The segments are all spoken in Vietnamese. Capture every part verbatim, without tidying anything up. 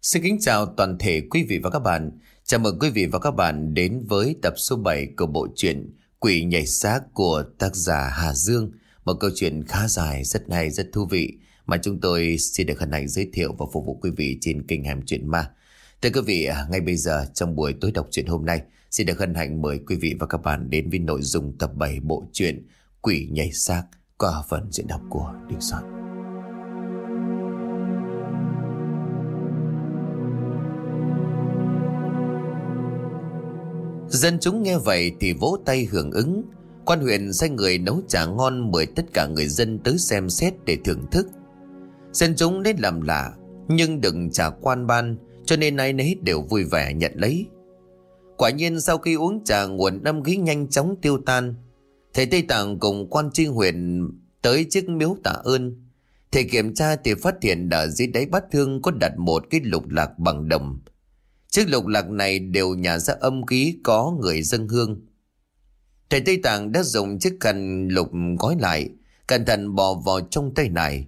Xin kính chào toàn thể quý vị và các bạn. Chào mừng quý vị và các bạn đến với tập số bảy của bộ truyện Quỷ Nhảy Xác của tác giả Hà Dương. Một câu chuyện khá dài, rất hay, rất thú vị mà chúng tôi xin được hân hạnh giới thiệu và phục vụ quý vị trên kênh Hẻm Chuyện Ma. Thưa quý vị, ngay bây giờ trong buổi tối đọc truyện hôm nay, xin được hân hạnh mời quý vị và các bạn đến với nội dung tập bảy bộ truyện Quỷ Nhảy Xác qua phần diễn đọc của Đình Soạn. Dân chúng nghe vậy thì vỗ tay hưởng ứng. Quan huyện sai người nấu trà ngon mời tất cả người dân tới xem xét để thưởng thức. Dân chúng đến làm lạ nhưng đừng trả quan ban, cho nên ai nấy đều vui vẻ nhận lấy. Quả nhiên sau khi uống trà, nguồn âm khí nhanh chóng tiêu tan. Thầy Tây Tạng cùng quan tri huyện tới chiếc miếu tạ ơn. Thầy kiểm tra thì phát hiện ở dưới đáy bát hương có đặt một cái lục lạc bằng đồng. Chiếc lục lạc này đều nhả ra âm khí có người dâng hương. Thầy Tây Tạng đã dùng chiếc khăn lục gói lại, cẩn thận bỏ vào trong tay này.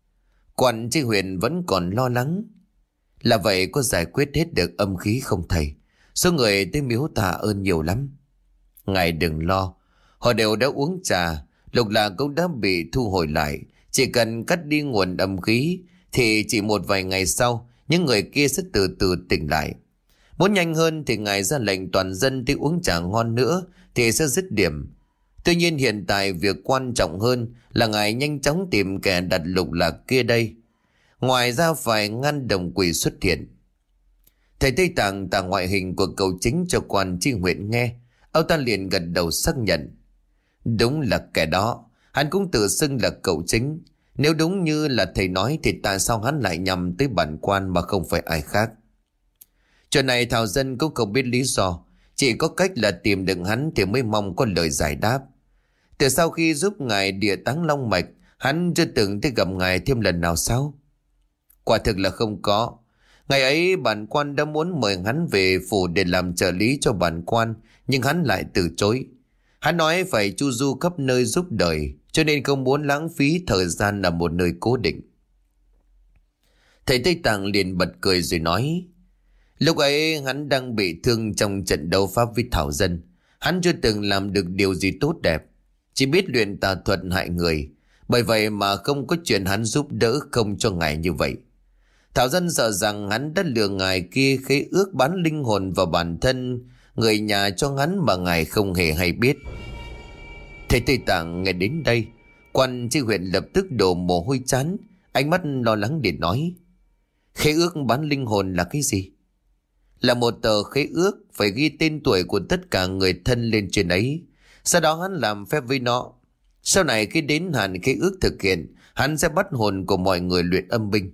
Quan tri huyện vẫn còn lo lắng. Là vậy có giải quyết hết được âm khí không thầy? Số người tới miếu tạ ơn nhiều lắm. Ngài đừng lo, họ đều đã uống trà, lục lạc cũng đã bị thu hồi lại. Chỉ cần cắt đi nguồn âm khí thì chỉ một vài ngày sau những người kia sẽ từ từ tỉnh lại. Muốn nhanh hơn thì ngài ra lệnh toàn dân đi uống trà ngon nữa thì sẽ dứt điểm. Tuy nhiên hiện tại việc quan trọng hơn là ngài nhanh chóng tìm kẻ đặt lục lạc kia đây. Ngoài ra phải ngăn đồng quỷ xuất hiện. Thầy Tây Tạng tả ngoại hình của cậu chính cho quan tri huyện nghe. Ông ta liền gật đầu xác nhận. Đúng là kẻ đó. Hắn cũng tự xưng là cậu chính. Nếu đúng như là thầy nói thì tại sao hắn lại nhằm tới bản quan mà không phải ai khác? Chuyện này thảo dân cũng không biết lý do. Chỉ có cách là tìm được hắn thì mới mong có lời giải đáp. Từ sau khi giúp ngài địa táng long mạch, hắn chưa từng tới gặp ngài thêm lần nào sao? Quả thực là không có. Ngày ấy bản quan đã muốn mời hắn về phủ để làm trợ lý cho bản quan, nhưng hắn lại từ chối. Hắn nói phải chu du khắp nơi giúp đời, cho nên không muốn lãng phí thời gian ở một nơi cố định. Thầy Tây Tạng liền bật cười rồi nói. Lúc ấy hắn đang bị thương trong trận đấu pháp với thảo dân. Hắn chưa từng làm được điều gì tốt đẹp, chỉ biết luyện tà thuật hại người. Bởi vậy mà không có chuyện hắn giúp đỡ không cho ngài như vậy. Thảo dân sợ rằng hắn đã lừa ngài kia khế ước bán linh hồn vào bản thân người nhà cho hắn mà ngài không hề hay biết. Thầy Tây Tạng nghe đến đây, quan tri huyện lập tức đổ mồ hôi chán, ánh mắt lo lắng để nói. Khế ước bán linh hồn là cái gì? Là một tờ khế ước phải ghi tên tuổi của tất cả người thân lên trên ấy. Sau đó hắn làm phép với nó. Sau này khi đến hạn khế ước thực hiện, hắn sẽ bắt hồn của mọi người luyện âm binh.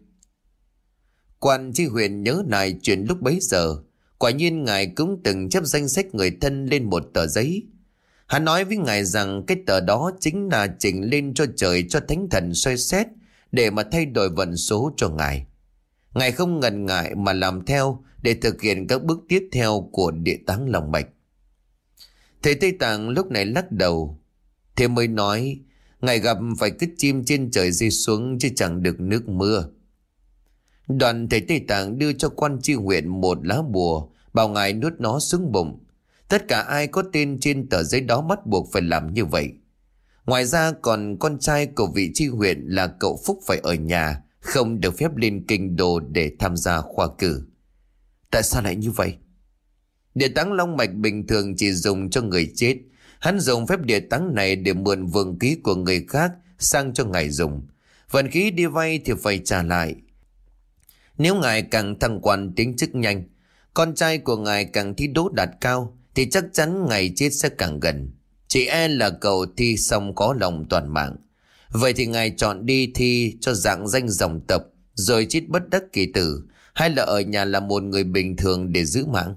Quan tri huyện nhớ lại chuyện lúc bấy giờ. Quả nhiên ngài cũng từng chép danh sách người thân lên một tờ giấy. Hắn nói với ngài rằng cái tờ đó chính là chỉnh lên cho trời cho thánh thần soi xét để mà thay đổi vận số cho ngài. Ngài không ngần ngại mà làm theo để thực hiện các bước tiếp theo của địa táng long mạch. Thầy Tây Tạng lúc này lắc đầu. Thế mới nói, ngài gặp phải cứt chim trên trời rơi xuống chứ chẳng được nước mưa. Đoàn thầy Tây Tạng đưa cho quan tri huyện một lá bùa, bảo ngài nuốt nó xuống bụng. Tất cả ai có tên trên tờ giấy đó bắt buộc phải làm như vậy. Ngoài ra còn con trai của vị tri huyện là cậu Phúc phải ở nhà, không được phép lên kinh đô để tham gia khoa cử. Tại sao lại như vậy? Địa táng long mạch bình thường chỉ dùng cho người chết. Hắn dùng phép địa táng này để mượn vượng khí của người khác sang cho ngài dùng. Vận khí đi vay thì phải trả lại. Nếu ngài càng thăng quan tiến chức nhanh, con trai của ngài càng thi đỗ đạt cao, thì chắc chắn ngày chết sẽ càng gần. Chỉ e là cậu thi xong có lòng toàn mạng. Vậy thì ngài chọn đi thi cho dạng danh dòng tộc, rồi chết bất đắc kỳ tử, hay là ở nhà là một người bình thường để giữ mạng?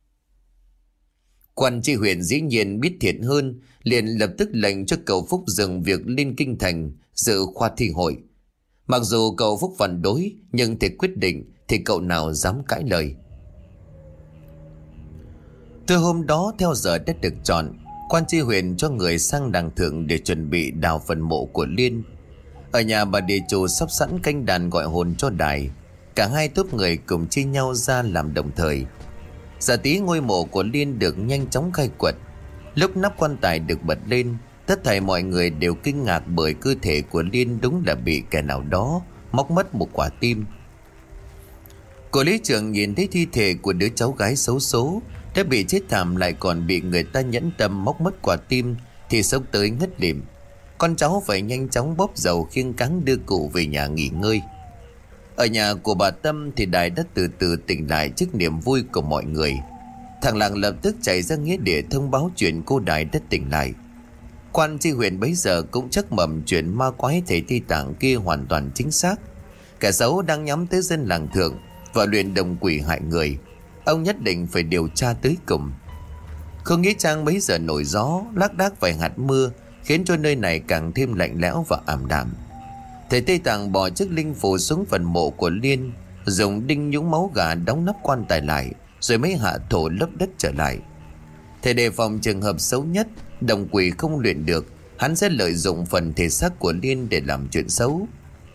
Quan tri huyện dĩ nhiên biết thiệt hơn, liền lập tức lệnh cho cậu Phúc dừng việc lên kinh thành dự khoa thi hội. Mặc dù cậu Phúc phản đối, nhưng thì quyết định thì cậu nào dám cãi lời. Từ hôm đó theo giờ đã được chọn, quan tri huyện cho người sang đàng thượng để chuẩn bị đào phần mộ của Liên. Ở nhà bà địa chủ sắp sẵn canh đàn gọi hồn cho đài. Cả hai tốp người cùng chia nhau ra làm đồng thời. Giờ tí ngôi mộ của Liên được nhanh chóng khai quật. Lúc nắp quan tài được bật lên, tất thảy mọi người đều kinh ngạc bởi cơ thể của Liên đúng là bị kẻ nào đó móc mất một quả tim. Cô lý trưởng nhìn thấy thi thể của đứa cháu gái xấu số đã bị chết thảm, lại còn bị người ta nhẫn tâm móc mất quả tim, thì sốc tới ngất lịm. Con cháu phải nhanh chóng bóp dầu khiêng cáng đưa cụ về nhà nghỉ ngơi. Ở nhà của bà Tâm thì Đại đã từ từ tỉnh lại trước niềm vui của mọi người. Thằng Làng lập tức chạy ra nghĩa địa thông báo chuyện cô Đại đã tỉnh lại. Quan tri huyện bấy giờ cũng chắc mầm chuyện ma quái thể Tây Tạng kia hoàn toàn chính xác. Kẻ xấu đang nhắm tới dân làng Thượng và luyện đồng quỷ hại người. Ông nhất định phải điều tra tới cùng. Không nghĩ Trang bấy giờ nổi gió, lác đác vài hạt mưa, khiến cho nơi này càng thêm lạnh lẽo và ảm đạm. Thầy Tây Tạng bỏ chiếc linh phù xuống phần mộ của Liên, dùng đinh nhúng máu gà đóng nắp quan tài lại, rồi mới hạ thổ lấp đất trở lại. Thầy đề phòng trường hợp xấu nhất, đồng quỷ không luyện được, hắn sẽ lợi dụng phần thể xác của Liên để làm chuyện xấu.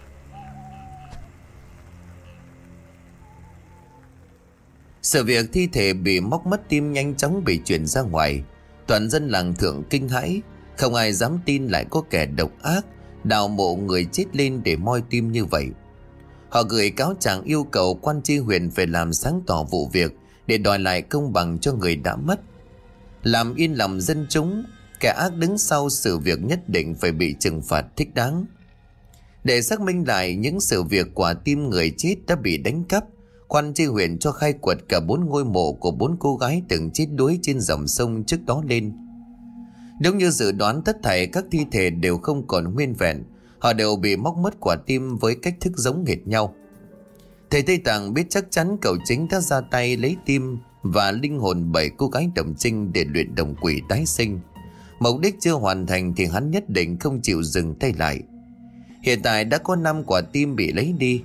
Sự việc thi thể bị móc mất tim nhanh chóng bị chuyển ra ngoài. Toàn dân làng Thượng kinh hãi, không ai dám tin lại có kẻ độc ác đào mộ người chết lên để moi tim như vậy. Họ gửi cáo trạng yêu cầu quan tri huyện phải làm sáng tỏ vụ việc để đòi lại công bằng cho người đã mất. Làm yên lòng dân chúng, kẻ ác đứng sau sự việc nhất định phải bị trừng phạt thích đáng. Để xác minh lại những sự việc quả tim người chết đã bị đánh cắp, quan tri huyện cho khai quật cả bốn ngôi mộ của bốn cô gái từng chết đuối trên dòng sông trước đó lên. Đúng như dự đoán, tất thảy các thi thể đều không còn nguyên vẹn, họ đều bị móc mất quả tim với cách thức giống hệt nhau. Thầy Tây Tạng biết chắc chắn cậu chính đã ra tay lấy tim và linh hồn bảy cô gái đồng trinh để luyện đồng quỷ tái sinh. Mục đích chưa hoàn thành thì hắn nhất định không chịu dừng tay lại. Hiện tại đã có năm quả tim bị lấy đi,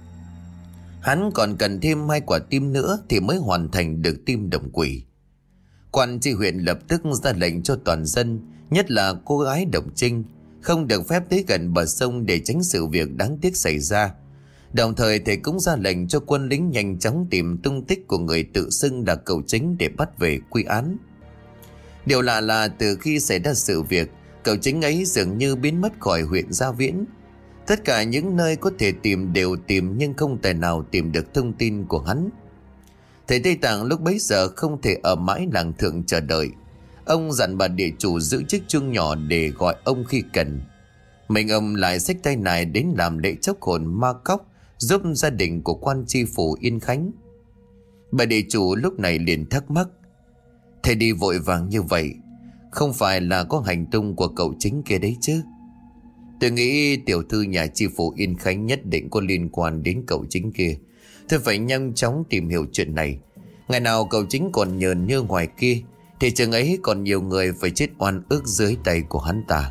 hắn còn cần thêm hai quả tim nữa thì mới hoàn thành được tim đồng quỷ. Quan tri huyện lập tức ra lệnh cho toàn dân, nhất là cô gái đồng trinh, không được phép tới gần bờ sông để tránh sự việc đáng tiếc xảy ra. Đồng thời thầy cũng ra lệnh cho quân lính nhanh chóng tìm tung tích của người tự xưng là cậu chính để bắt về quy án. Điều lạ là từ khi xảy ra sự việc, cậu chính ấy dường như biến mất khỏi huyện Gia Viễn. Tất cả những nơi có thể tìm đều tìm, nhưng không thể nào tìm được thông tin của hắn. Thầy Tây Tạng lúc bấy giờ không thể ở mãi làng Thượng chờ đợi. Ông dặn bà địa chủ giữ chiếc chuông nhỏ để gọi ông khi cần. Mình ông lại xách tay này đến làm lễ chốc hồn ma cóc, giúp gia đình của quan tri phủ Yên Khánh. Bà địa chủ lúc này liền thắc mắc: thầy đi vội vàng như vậy, không phải là có hành tung của cậu chính kia đấy chứ? Tôi nghĩ tiểu thư nhà tri phủ Yên Khánh nhất định có liên quan đến cậu chính kia. Tôi phải nhanh chóng tìm hiểu chuyện này. Ngày nào cậu chính còn nhờn như ngoài kia thì chừng ấy còn nhiều người phải chết oan ức dưới tay của hắn ta.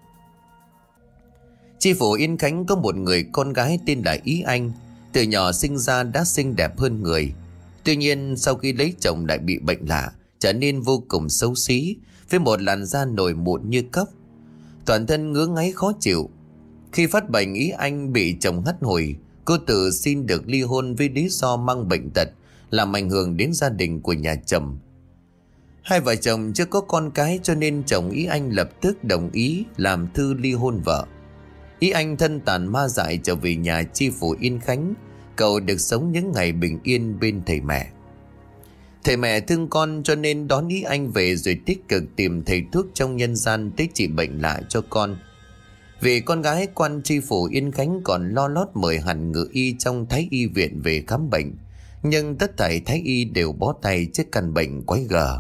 Tri phủ Yên Khánh có một người con gái tên là Ý Anh. Từ nhỏ sinh ra đã xinh đẹp hơn người. Tuy nhiên sau khi lấy chồng lại bị bệnh lạ, trở nên vô cùng xấu xí, với một làn da nổi mụn như cóc. Toàn thân ngứa ngáy khó chịu. Khi phát bệnh, Ý Anh bị chồng hất hủi. Cô tự xin được ly hôn với lý do mang bệnh tật, làm ảnh hưởng đến gia đình của nhà chồng. Hai vợ chồng chưa có con cái, cho nên chồng Ý Anh lập tức đồng ý làm thư ly hôn vợ. Ý Anh thân tàn ma dại trở về nhà tri phủ Yên Khánh. Cậu được sống những ngày bình yên bên thầy mẹ. Thầy mẹ thương con cho nên đón Ý Anh về, rồi tích cực tìm thầy thuốc trong nhân gian tới trị bệnh lạ cho con. Vì con gái, quan tri phủ Yên Khánh còn lo lót mời hẳn ngự y trong Thái y viện về khám bệnh, nhưng tất thảy Thái y đều bó tay trước căn bệnh quái gở.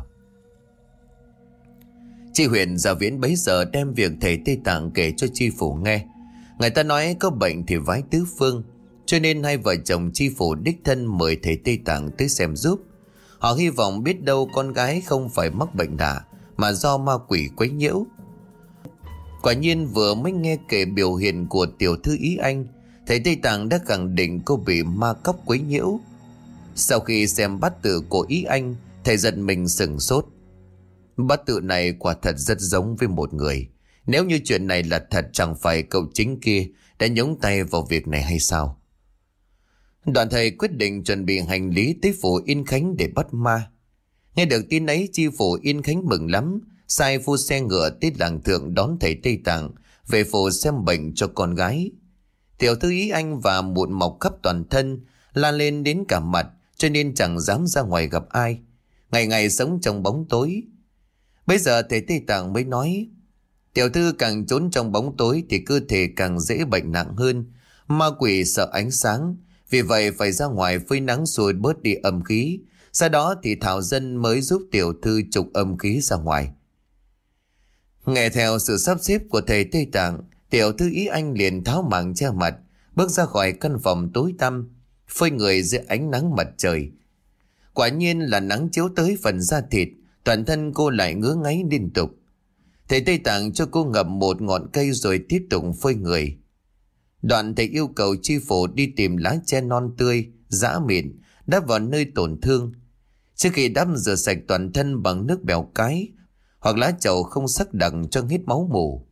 Tri huyện Gia Viễn bấy giờ đem việc thầy Tây Tạng kể cho tri phủ nghe. Người ta nói có bệnh thì vái tứ phương, cho nên hai vợ chồng tri phủ đích thân mời thầy Tây Tạng tới xem giúp. Họ hy vọng biết đâu con gái không phải mắc bệnh lạ mà do ma quỷ quấy nhiễu. Quả nhiên vừa mới nghe kể biểu hiện của tiểu thư Ý Anh, thầy Tây Tạng đã khẳng định cô bị ma cóc quấy nhiễu. Sau khi xem bát tự của Ý Anh, thầy giận mình sửng sốt. Bát tự này quả thật rất giống với một người. Nếu như chuyện này là thật, chẳng phải cậu chính kia đã nhúng tay vào việc này hay sao? Đoàn thầy quyết định chuẩn bị hành lý tới phủ Yên Khánh để bắt ma. Nghe được tin ấy, chi phủ Yên Khánh mừng lắm, sai phu xe ngựa tới làng thượng đón thầy Tây Tạng về phủ xem bệnh cho con gái. Tiểu thư Ý Anh và mụn mọc khắp toàn thân, lan lên đến cả mặt, cho nên chẳng dám ra ngoài gặp ai, ngày ngày sống trong bóng tối. Bây giờ thầy Tây Tạng mới nói, tiểu thư càng trốn trong bóng tối thì cơ thể càng dễ bệnh nặng hơn. Ma quỷ sợ ánh sáng, vì vậy phải ra ngoài phơi nắng rồi bớt đi âm khí. Sau đó thì Thảo Dân mới giúp tiểu thư trục âm khí ra ngoài. Nghe theo sự sắp xếp của thầy Tây Tạng, tiểu thư Ý Anh liền tháo màn che mặt, bước ra khỏi căn phòng tối tăm, phơi người dưới ánh nắng mặt trời. Quả nhiên là nắng chiếu tới phần da thịt, toàn thân cô lại ngứa ngáy liên tục. Thầy Tây Tạng cho cô ngậm một ngọn cây rồi tiếp tục phơi người. Đoạn thầy yêu cầu chi phủ đi tìm lá tre non tươi, giã mịn, đắp vào nơi tổn thương. Trước khi đắp rửa sạch toàn thân bằng nước bèo cái hoặc lá trầu không sắc đặc cho hết máu mủ.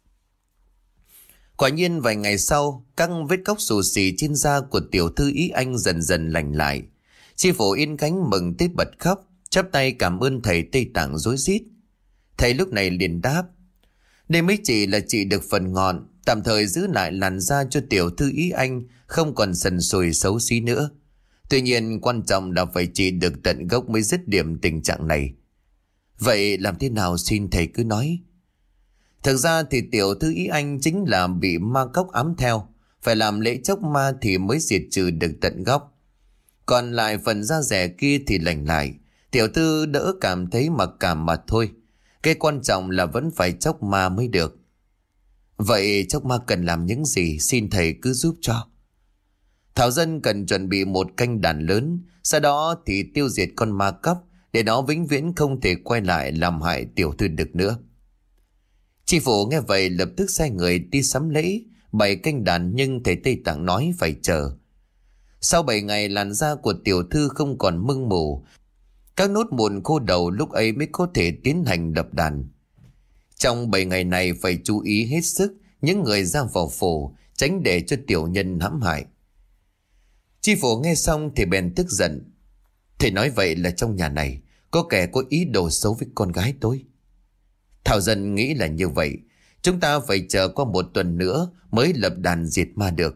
Quả nhiên vài ngày sau, các vết cóc xù xì trên da của tiểu thư Ý Anh dần dần lành lại. Chi phủ Yên Khánh mừng tới bật khóc, chắp tay cảm ơn thầy Tây Tạng rối rít. Thầy lúc này liền đáp, đây mới chỉ là trị được phần ngọn, tạm thời giữ lại làn da cho tiểu thư Ý Anh không còn sần sùi xấu xí nữa. Tuy nhiên quan trọng là phải trị được tận gốc mới dứt điểm tình trạng này. Vậy làm thế nào xin thầy cứ nói. Thực ra thì tiểu thư Ý Anh chính là bị ma cốc ám theo, phải làm lễ chốc ma thì mới diệt trừ được tận gốc. Còn lại phần da rẻ kia thì lành lại, tiểu thư đỡ cảm thấy mặc cảm mà thôi. Cái quan trọng là vẫn phải chốc ma mới được. Vậy chốc ma cần làm những gì, xin thầy cứ giúp cho. Thảo Dân cần chuẩn bị một canh đàn lớn, sau đó thì tiêu diệt con ma cốc để nó vĩnh viễn không thể quay lại làm hại tiểu thư được nữa. Chi phủ nghe vậy lập tức sai người đi sắm lễ, bày canh đàn, nhưng thầy Tây Tạng nói phải chờ. Sau bảy ngày làn da của tiểu thư không còn mưng mủ, các nốt mụn khô đầu, lúc ấy mới có thể tiến hành đập đàn. Trong bảy ngày này phải chú ý hết sức những người ra vào phủ, tránh để cho tiểu nhân hãm hại. Chi phủ nghe xong thì bèn tức giận. Thầy nói vậy là trong nhà này có kẻ có ý đồ xấu với con gái tôi. Thảo Dân nghĩ là như vậy, chúng ta phải chờ qua một tuần nữa mới lập đàn diệt ma được.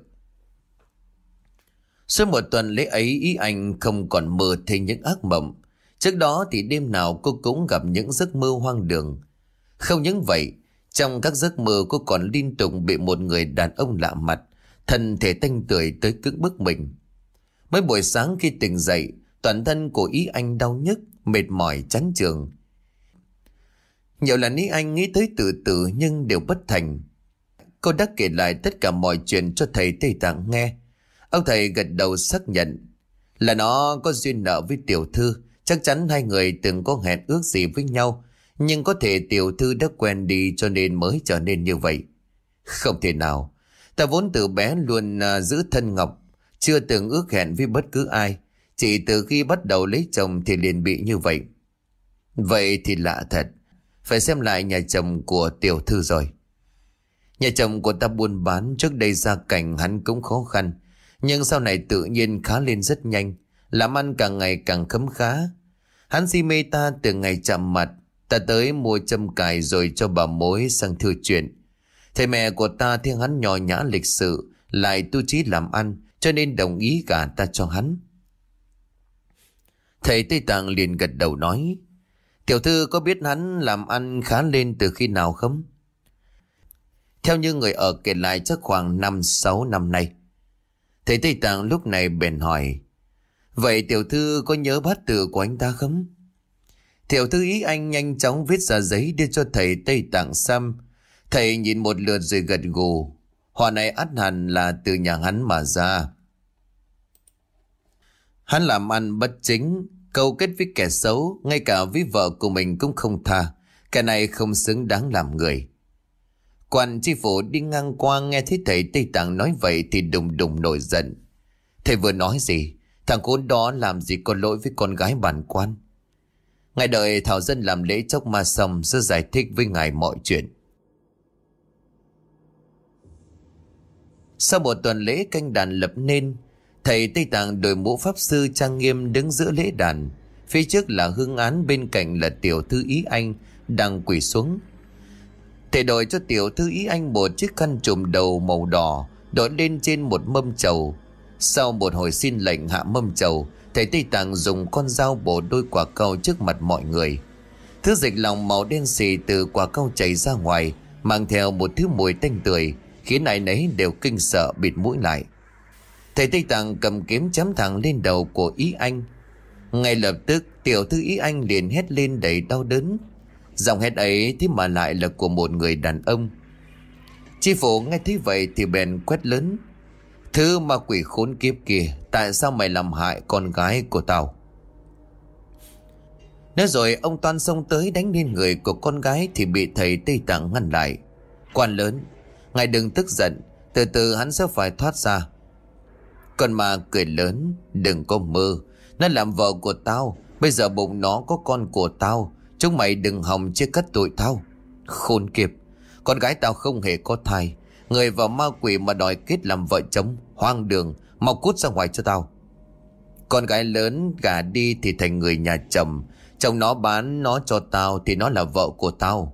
Suốt một tuần lễ ấy, Ý Anh không còn mơ thấy những ác mộng. Trước đó thì đêm nào cô cũng gặp những giấc mơ hoang đường. Không những vậy, trong các giấc mơ cô còn liên tục bị một người đàn ông lạ mặt, thân thể tanh tưởi tới cưỡng bức mình. Mới buổi sáng khi tỉnh dậy, toàn thân của Ý Anh đau nhức, mệt mỏi, chán chường. Nhiều lần Ý Anh nghĩ tới tự tử nhưng đều bất thành. Cô đã kể lại tất cả mọi chuyện cho thầy Tây Tạng nghe. Ông thầy gật đầu xác nhận là nó có duyên nợ với tiểu thư. Chắc chắn hai người từng có hẹn ước gì với nhau, nhưng có thể tiểu thư đã quen đi cho nên mới trở nên như vậy. Không thể nào, ta vốn từ bé luôn uh, giữ thân ngọc, chưa từng ước hẹn với bất cứ ai. Chỉ từ khi bắt đầu lấy chồng thì liền bị như vậy. Vậy thì lạ thật, phải xem lại nhà chồng của tiểu thư rồi. Nhà chồng của ta buôn bán, trước đây gia cảnh hắn cũng khó khăn, nhưng sau này tự nhiên khá lên rất nhanh, làm ăn càng ngày càng khấm khá. Hắn si mê ta từ ngày chạm mặt, ta tới mua châm cài rồi cho bà mối sang thư chuyện. Thầy mẹ của ta thấy hắn nho nhã lịch sự, lại tu trí làm ăn, cho nên đồng ý gả ta cho hắn. Thầy Tây Tạng liền gật đầu nói, tiểu thư có biết hắn làm ăn khá lên từ khi nào không? Theo như người ở kể lại chắc khoảng năm sáu năm nay. Thầy Tây Tạng lúc này bèn hỏi, vậy tiểu thư có nhớ bát tự của anh ta không? Tiểu thư Ý Anh nhanh chóng viết ra giấy đưa cho thầy Tây Tạng xem. Thầy nhìn một lượt rồi gật gù, họa này ắt hẳn là từ nhà hắn mà ra. Hắn làm ăn bất chính, câu kết với kẻ xấu, ngay cả với vợ của mình cũng không tha. Cái này không xứng đáng làm người. Quan tri phủ đi ngang qua nghe thấy thầy Tây Tạng nói vậy thì đùng đùng nổi giận. Thầy vừa nói gì? Thằng khốn đó làm gì có lỗi với con gái bản quan? Ngài đợi Thảo Dân làm lễ chốc ma xong sẽ giải thích với ngài mọi chuyện. Sau một tuần lễ canh đàn lập nên, Thầy Tây Tạng đội mũ pháp sư trang nghiêm đứng giữa lễ đàn. Phía trước là Hương Án, bên cạnh là Tiểu Thư Ý Anh đang quỳ xuống. Thầy đội cho Tiểu Thư Ý Anh một chiếc khăn trùm đầu màu đỏ, đội lên trên một mâm trầu. Sau một hồi xin lệnh hạ mâm trầu, thầy Tây Tạng dùng con dao bổ đôi quả cau trước mặt mọi người. Thứ dịch lòng màu đen xì từ quả cau chảy ra ngoài, mang theo một thứ mùi tanh tưởi, khiến ai nấy đều kinh sợ bịt mũi lại. Thầy Tây Tạng cầm kiếm chém thẳng lên đầu của Ý Anh. Ngay lập tức Tiểu Thư Ý Anh liền hét lên đầy đau đớn. Giọng hét ấy thế mà lại là của một người đàn ông. Chi phủ nghe thấy vậy thì bèn quét lớn: "Thứ ma quỷ khốn kiếp kia, tại sao mày làm hại con gái của tao?" Nói rồi ông toan xông tới đánh lên người của con gái thì bị thầy Tây Tạng ngăn lại. "Quan lớn, ngài đừng tức giận, từ từ hắn sẽ phải thoát ra." Con ma cười lớn: "Đừng có mơ, nó làm vợ của tao, bây giờ bụng nó có con của tao, chúng mày đừng hòng chia cắt tụi tao." "Khốn kiếp, con gái tao không hề có thai, người và ma quỷ mà đòi kết làm vợ chồng, hoang đường, mau cút ra ngoài cho tao." Con gái lớn gả đi thì thành người nhà chồng, chồng nó bán nó cho tao thì nó là vợ của tao.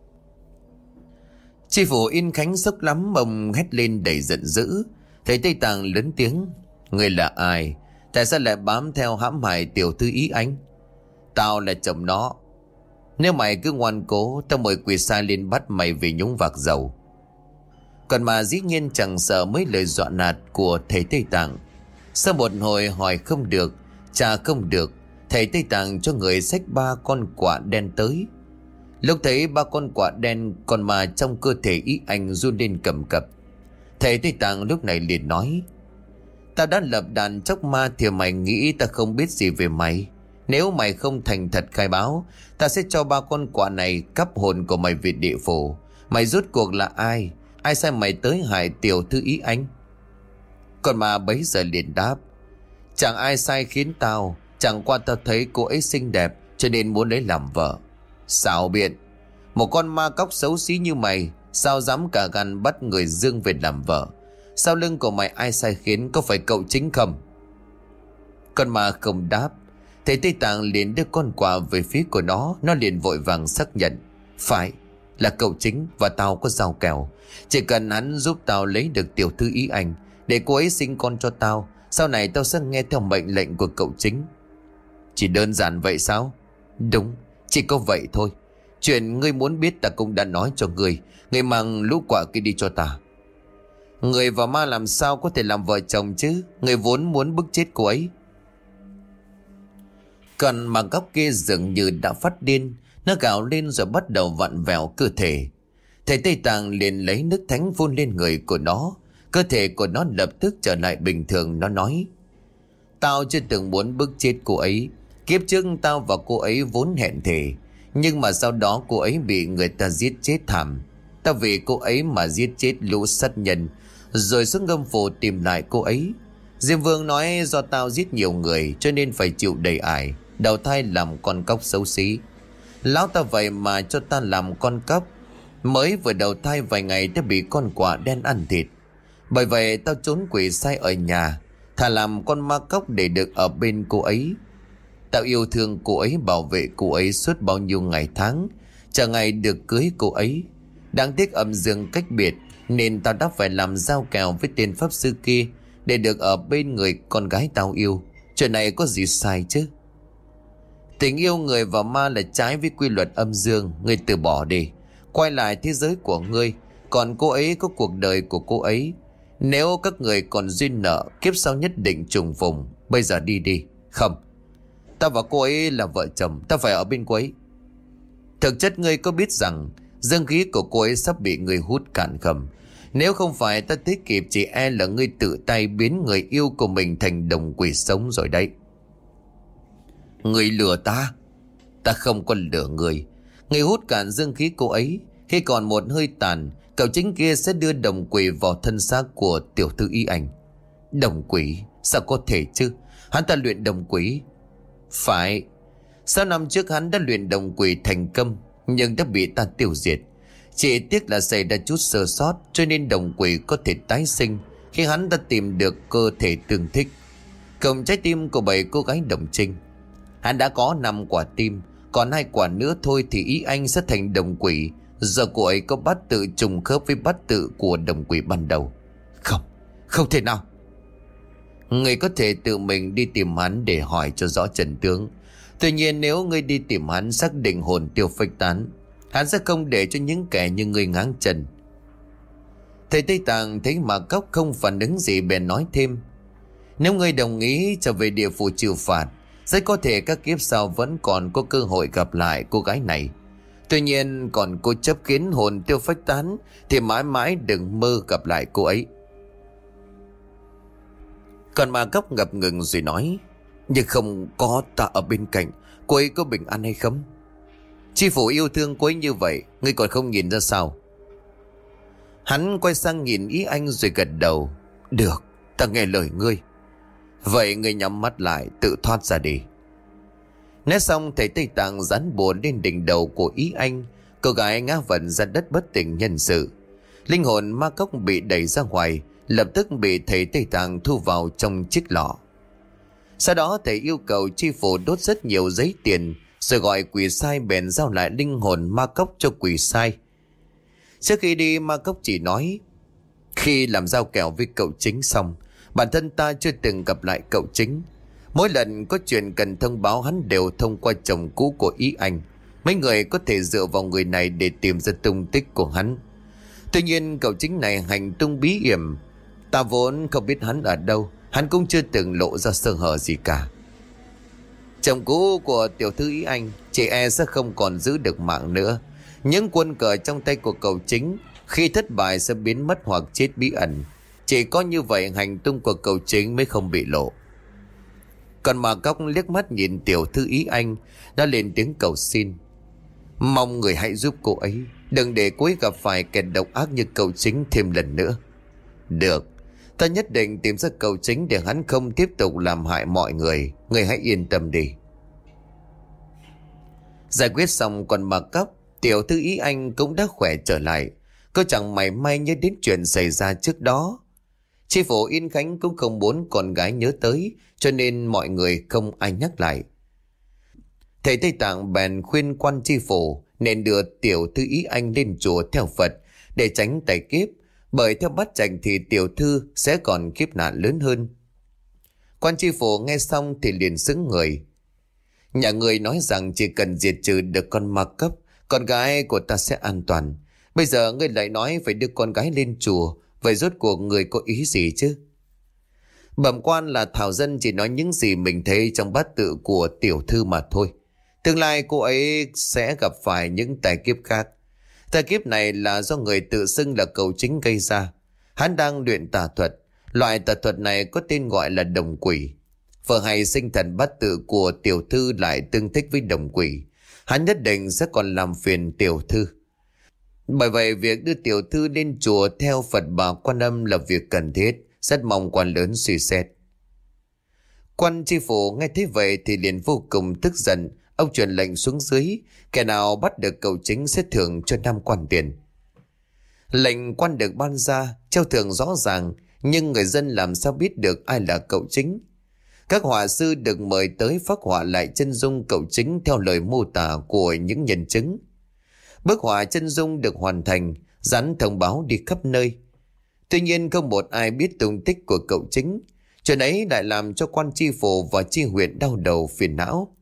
Tri phủ Yên Khánh sốc lắm, ông hét lên đầy giận dữ. Thầy Tây Tạng lớn tiếng: "Người là ai? Tại sao lại bám theo hãm hại Tiểu Thư Ý Anh?" "Tao là chồng nó. Nếu mày cứ ngoan cố, tao mời quỷ sai lên bắt mày vì nhúng vạc dầu." Còn mà dĩ nhiên chẳng sợ mấy lời dọa nạt của thầy Tây Tạng. Sau một hồi hỏi không được, trả không được, thầy Tây Tạng cho người xách ba con quạ đen tới. Lúc thấy ba con quạ đen, còn mà trong cơ thể Ý Anh run lên cầm cập. Thầy Tây Tạng lúc này liền nói: "Tao đã lập đàn chóc ma thì mày nghĩ ta không biết gì về mày? Nếu mày không thành thật khai báo, ta sẽ cho ba con quạ này cắp hồn của mày về địa phủ. Mày rốt cuộc là ai? Ai sai mày tới hại Tiểu Thư Ý Anh?" Còn mà bấy giờ liền đáp: "Chẳng ai sai khiến tao, chẳng qua tao thấy cô ấy xinh đẹp cho nên muốn lấy làm vợ." "Xảo biện, một con ma cóc xấu xí như mày sao dám cả gan bắt người dương về làm vợ? Sau lưng của mày ai sai khiến, có phải cậu chính không?" Con ma không đáp. Thầy Tây Tạng liền đưa con quạ về phía của nó. Nó liền vội vàng xác nhận: "Phải, là cậu chính, và tao có giao kèo. Chỉ cần hắn giúp tao lấy được Tiểu Thư Ý Anh, để cô ấy sinh con cho tao, sau này tao sẽ nghe theo mệnh lệnh của cậu chính." "Chỉ đơn giản vậy sao?" "Đúng, chỉ có vậy thôi. Chuyện ngươi muốn biết ta cũng đã nói cho ngươi. Ngươi mang lũ quạ kia đi cho ta." "Người và ma làm sao có thể làm vợ chồng chứ? Ngươi vốn muốn bức chết cô ấy." Còn mà góc kia dường như đã phát điên. Nó gào lên rồi bắt đầu vặn vẹo cơ thể. Thầy Tây Tạng liền lấy nước thánh phun lên người của nó. Cơ thể của nó lập tức trở lại bình thường. Nó nói: "Tao chưa từng muốn bức chết cô ấy. Kiếp trước tao và cô ấy vốn hẹn thề, nhưng mà sau đó cô ấy bị người ta giết chết thảm. Tao vì cô ấy mà giết chết lũ sát nhân, rồi xuống ngâm phủ tìm lại cô ấy. Diêm Vương nói do tao giết nhiều người cho nên phải chịu đầy ải, đầu thai làm con cóc xấu xí. Lão ta vậy mà cho ta làm con cóc. Mới vừa đầu thai vài ngày đã bị con quạ đen ăn thịt. Bởi vậy tao trốn quỷ sai ở nhà, thà làm con ma cóc để được ở bên cô ấy. Tao yêu thương cô ấy, bảo vệ cô ấy suốt bao nhiêu ngày tháng, chờ ngày được cưới cô ấy. Đáng tiếc âm dương cách biệt, nên tao đã phải làm giao kèo với tên pháp sư kia để được ở bên người con gái tao yêu. Chuyện này có gì sai chứ? Tình yêu người và ma là trái với quy luật âm dương. Ngươi từ bỏ đi, quay lại thế giới của ngươi. Còn cô ấy có cuộc đời của cô ấy. Nếu các người còn duyên nợ, kiếp sau nhất định trùng phùng. Bây giờ đi đi." "Không, tao và cô ấy là vợ chồng, tao phải ở bên cô ấy." "Thực chất ngươi có biết rằng dương khí của cô ấy sắp bị người hút cạn không? Nếu không phải ta tới kịp, chỉ e là ngươi tự tay biến người yêu của mình thành đồng quỷ sống rồi đấy." "Ngươi lừa ta?" "Ta không có lừa ngươi. Ngươi hút cạn dương khí cô ấy, khi còn một hơi tàn, cậu chính kia sẽ đưa đồng quỷ vào thân xác của Tiểu Thư Ý Anh." "Đồng quỷ? Sao có thể chứ? Hắn ta luyện đồng quỷ?" "Phải. Sáu năm trước hắn đã luyện đồng quỷ thành công, nhưng đã bị ta tiêu diệt. Chỉ tiếc là xảy ra chút sơ sót, cho nên đồng quỷ có thể tái sinh khi hắn đã tìm được cơ thể tương thích. Cùng trái tim của bảy cô gái đồng trinh. Hắn đã có năm quả tim, còn hai quả nữa thôi thì ý anh sẽ thành đồng quỷ. Giờ cô ấy có bát tự trùng khớp với bát tự của đồng quỷ ban đầu. Không, không thể nào. Người có thể tự mình đi tìm hắn để hỏi cho rõ trận tướng. Tuy nhiên nếu ngươi đi tìm hắn xác định hồn tiêu phách tán, hắn sẽ không để cho những kẻ như ngươi ngáng chân. Thầy Tây Tạng thấy Mạc Cốc không phản ứng gì bèn nói thêm. Nếu ngươi đồng ý trở về địa phủ trừ phạt, rất có thể các kiếp sau vẫn còn có cơ hội gặp lại cô gái này. Tuy nhiên còn cô chấp khiến hồn tiêu phách tán thì mãi mãi đừng mơ gặp lại cô ấy. Còn Mạc Cốc ngập ngừng rồi nói. Nhưng không có ta ở bên cạnh, cô ấy có bình an hay không? Chi phủ yêu thương cô ấy như vậy, ngươi còn không nhìn ra sao? Hắn quay sang nhìn ý anh rồi gật đầu. Được, ta nghe lời ngươi. Vậy ngươi nhắm mắt lại, tự thoát ra đi. Nói xong thầy Tây Tạng dán bùa lên đỉnh đầu của ý anh. Cô gái ngã vật ra đất bất tỉnh nhân sự. Linh hồn ma cốc bị đẩy ra ngoài, lập tức bị thầy Tây Tạng thu vào trong chiếc lọ. Sau đó thầy yêu cầu chi phủ đốt rất nhiều giấy tiền, rồi gọi quỷ sai bèn giao lại linh hồn ma cốc cho quỷ sai. Trước khi đi, ma cốc chỉ nói: khi làm giao kèo với cậu chính xong, bản thân ta chưa từng gặp lại cậu chính. Mỗi lần có chuyện cần thông báo hắn đều thông qua chồng cũ của ý anh. Mấy người có thể dựa vào người này để tìm ra tung tích của hắn. Tuy nhiên cậu chính này hành tung bí hiểm, ta vốn không biết hắn ở đâu. Hắn cũng chưa từng lộ ra sơ hở gì cả. Chồng cũ của tiểu thư ý anh chị e sẽ không còn giữ được mạng nữa. Những quân cờ trong tay của cậu chính khi thất bại sẽ biến mất hoặc chết bí ẩn. Chỉ có như vậy hành tung của cậu chính mới không bị lộ. Còn mà Cốc liếc mắt nhìn tiểu thư ý anh, đã lên tiếng cầu xin. Mong người hãy giúp cô ấy, đừng để cô ấy gặp phải kẻ độc ác như cậu chính thêm lần nữa. Được, ta nhất định tìm ra cậu chính để hắn không tiếp tục làm hại mọi người. Người hãy yên tâm đi. Giải quyết xong còn mà Cốc, tiểu thư ý anh cũng đã khỏe trở lại. Cô chẳng mảy may nhớ đến chuyện xảy ra trước đó. Chi phủ Yên Khánh cũng không muốn con gái nhớ tới, cho nên mọi người không ai nhắc lại. Thầy Tây Tạng bèn khuyên quan chi phủ nên đưa tiểu thư ý anh lên chùa theo Phật để tránh tai kiếp, bởi theo bát chánh thì tiểu thư sẽ còn kiếp nạn lớn hơn. Quan chi phủ nghe xong thì liền sững người. Nhà người nói rằng chỉ cần diệt trừ được con ma cấp, con gái của ta sẽ an toàn. Bây giờ ngươi lại nói phải đưa con gái lên chùa, vậy rốt cuộc người có ý gì chứ? Bẩm quan là thảo dân chỉ nói những gì mình thấy trong bát tự của tiểu thư mà thôi. Tương lai cô ấy sẽ gặp phải những tai kiếp khác. Tai kiếp này là do người tự xưng là cậu chính gây ra. Hắn đang luyện tà thuật. Loại tà thuật này có tên gọi là đồng quỷ. Vợ hay sinh thần bát tự của tiểu thư lại tương thích với đồng quỷ. Hắn nhất định sẽ còn làm phiền tiểu thư. Bởi vậy việc đưa tiểu thư lên chùa theo Phật Bà Quan Âm là việc cần thiết, rất mong quan lớn suy xét. Quan chi phủ nghe thấy vậy thì liền vô cùng tức giận. Ông truyền lệnh xuống dưới, kẻ nào bắt được cậu chính sẽ thưởng cho năm quan tiền. Lệnh quan được ban ra, treo thưởng rõ ràng, nhưng người dân làm sao biết được ai là cậu chính? Các họa sư được mời tới phác họa lại chân dung cậu chính theo lời mô tả của những nhân chứng. Bức họa chân dung được hoàn thành, dán thông báo đi khắp nơi. Tuy nhiên không một ai biết tung tích của cậu chính. Chuyện ấy lại làm cho quan chi phủ và chi huyện đau đầu phiền não.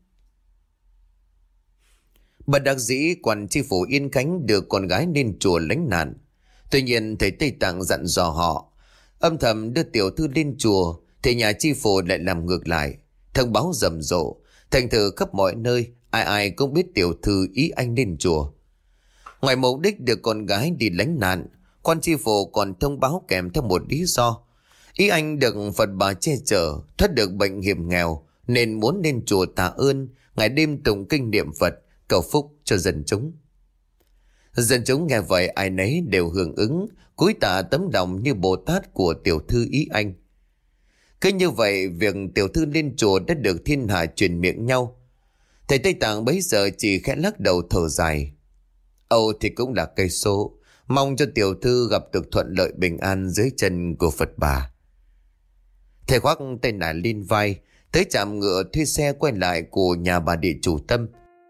Bất đắc dĩ, quan chi phủ Yên Khánh đưa con gái lên chùa lánh nạn. Tuy nhiên thầy Tây Tạng dặn dò họ âm thầm đưa tiểu thư lên chùa, thì nhà chi phủ lại làm ngược lại, thông báo rầm rộ, thành thử khắp mọi nơi, ai ai cũng biết tiểu thư ý anh lên chùa. Ngoài mục đích đưa con gái đi lánh nạn, quan chi phủ còn thông báo kèm theo một lý do. Ý anh được Phật Bà che chở, thoát được bệnh hiểm nghèo, nên muốn lên chùa tạ ơn, ngày đêm tụng kinh niệm Phật, cầu phúc cho dân chúng. Dân chúng nghe vậy ai nấy đều hưởng ứng, cúi tạ tấm lòng như Bồ Tát của tiểu thư ý anh. Cứ như vậy, việc tiểu thư lên chùa đã được thiên hạ truyền miệng nhau. Thầy Tây Tạng bấy giờ chỉ khẽ lắc đầu thở dài. Âu thì cũng là cây số, mong cho tiểu thư gặp được thuận lợi bình an dưới chân của Phật Bà. Thầy khoác tay nải lên vai, tới trạm ngựa thuê xe quay lại của nhà bà địa chủ Tâm.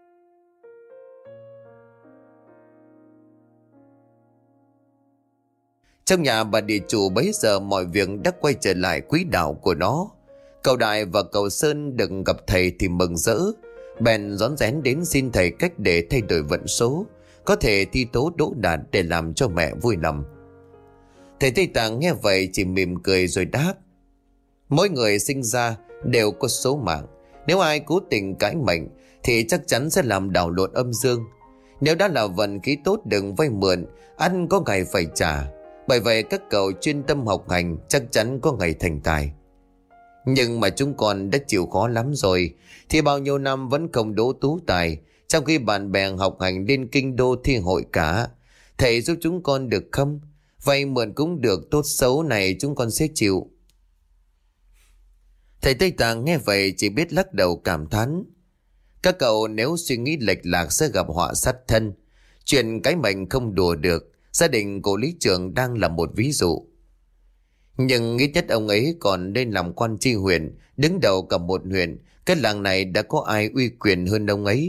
Trong nhà bà địa chủ bấy giờ mọi việc đã quay trở lại quỹ đạo của nó. Cậu Đại và cậu Sơn được gặp thầy thì mừng rỡ, bèn rón rén đến xin thầy cách để thay đổi vận số, có thể thi tố đỗ đạt để làm cho mẹ vui lòng. Thầy Tây Tạng nghe vậy chỉ mỉm cười rồi đáp: mỗi người sinh ra đều có số mạng, nếu ai cố tình cãi mệnh thì chắc chắn sẽ làm đảo lộn âm dương. Nếu đã là vận khí tốt đừng vay mượn, ăn có ngày phải trả. Bởi vậy các cậu chuyên tâm học hành, chắc chắn có ngày thành tài. Nhưng mà chúng con đã chịu khó lắm rồi, thì bao nhiêu năm vẫn không đỗ tú tài, trong khi bạn bè học hành lên kinh đô thi hội cả. Thầy giúp chúng con được không? Vay mượn cũng được, tốt xấu này chúng con sẽ chịu. Thầy Tây Tạng nghe vậy chỉ biết lắc đầu cảm thán. Các cậu nếu suy nghĩ lệch lạc sẽ gặp họa sát thân. Chuyện cái mệnh không đùa được. Gia đình của lý trưởng đang là một ví dụ. Nhưng ít nhất ông ấy còn nên làm quan tri huyện, đứng đầu cả một huyện. Cái làng này đã có ai uy quyền hơn ông ấy?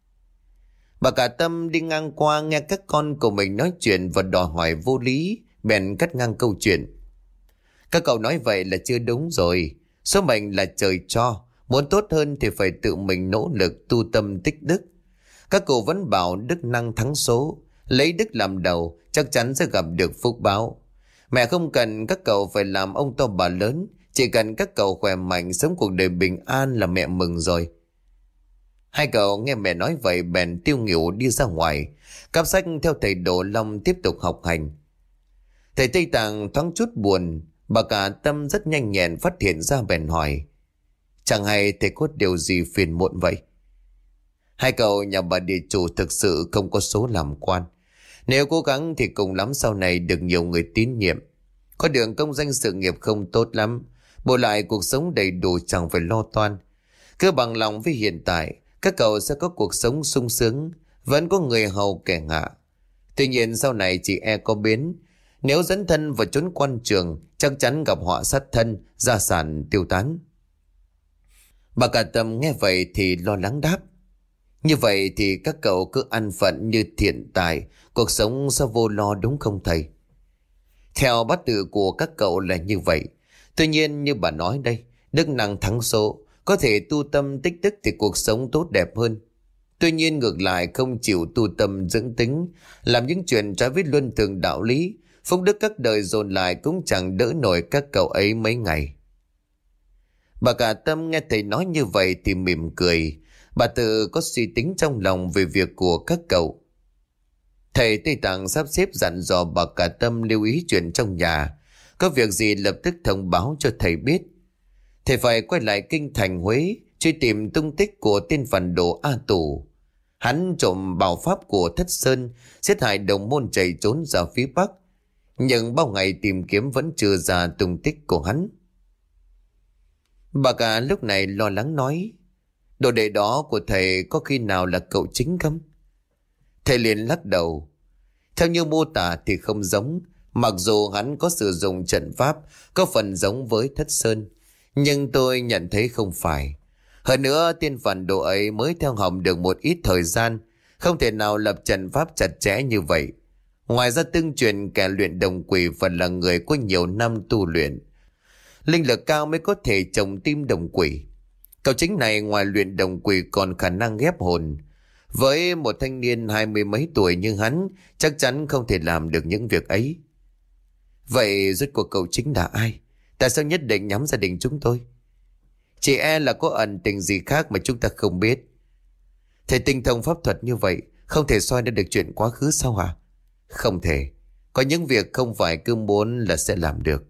Bà cả Tâm đi ngang qua nghe các con của mình nói chuyện và đòi hỏi vô lý, bèn cắt ngang câu chuyện. Các cậu nói vậy là chưa đúng rồi. Số mệnh là trời cho, muốn tốt hơn thì phải tự mình nỗ lực tu tâm tích đức. Các cụ vẫn bảo đức năng thắng số, lấy đức làm đầu chắc chắn sẽ gặp được phúc báo. Mẹ không cần các cậu phải làm ông to bà lớn, chỉ cần các cậu khỏe mạnh sống cuộc đời bình an là mẹ mừng rồi. Hai cậu nghe mẹ nói vậy bèn tiêu nghỉu đi ra ngoài, cắp sách theo thầy Đồ Long tiếp tục học hành. Thầy Tây Tạng thoáng chút buồn, bà cả Tâm rất nhanh nhẹn phát hiện ra bèn hỏi: chẳng hay thầy có điều gì phiền muộn vậy? Hai cậu nhà bà địa chủ thực sự không có số làm quan. Nếu cố gắng thì cùng lắm sau này được nhiều người tín nhiệm. Có đường công danh sự nghiệp không tốt lắm, bù lại cuộc sống đầy đủ chẳng phải lo toan. Cứ bằng lòng với hiện tại, các cậu sẽ có cuộc sống sung sướng, vẫn có người hầu kẻ hạ. Tuy nhiên sau này chỉ e có biến. Nếu dẫn thân vào chốn quan trường, chắc chắn gặp họa sát thân, gia sản tiêu tán. Bà cả Tâm nghe vậy thì lo lắng đáp: như vậy thì các cậu cứ ăn phận như thiện tài, cuộc sống sẽ vô lo đúng không thầy? Theo bát tự của các cậu là như vậy. Tuy nhiên như bà nói đây, đức năng thắng số, có thể tu tâm tích đức thì cuộc sống tốt đẹp hơn. Tuy nhiên ngược lại không chịu tu tâm dưỡng tính, làm những chuyện trái với luân thường đạo lý, phúc đức các đời dồn lại cũng chẳng đỡ nổi các cậu ấy mấy ngày. Bà cả Tâm nghe thầy nói như vậy thì mỉm cười. Bà tự có suy tính trong lòng về việc của các cậu. Thầy Tây Tạng sắp xếp dặn dò bà cả Tâm lưu ý chuyện trong nhà, có việc gì lập tức thông báo cho thầy biết. Thầy phải quay lại kinh thành Huế, truy tìm tung tích của tên phản đồ A Tù. Hắn trộm bảo pháp của Thất Sơn, giết hại đồng môn chạy trốn ra phía Bắc. Nhưng bao ngày tìm kiếm vẫn chưa ra tung tích của hắn. Bà cả lúc này lo lắng nói: đồ đệ đó của thầy có khi nào là cậu chính không? Thầy liền lắc đầu. Theo như mô tả thì không giống. Mặc dù hắn có sử dụng trận pháp, có phần giống với Thất Sơn, nhưng tôi nhận thấy không phải. Hơn nữa tên phản đồ ấy mới theo học được một ít thời gian, không thể nào lập trận pháp chặt chẽ như vậy. Ngoài ra tương truyền kẻ luyện đồng quỷ phần là người có nhiều năm tu luyện, linh lực cao mới có thể trồng tim đồng quỷ. Cậu chính này ngoài luyện đồng quỷ còn khả năng ghép hồn. Với một thanh niên hai mươi mấy tuổi như hắn, chắc chắn không thể làm được những việc ấy. Vậy rốt cuộc cậu chính là ai? Tại sao nhất định nhắm gia đình chúng tôi? Chỉ e là có ẩn tình gì khác mà chúng ta không biết. Thầy tinh thông pháp thuật như vậy, không thể soi ra được chuyện quá khứ sao hả? Không thể. Có những việc không phải cứ muốn là sẽ làm được.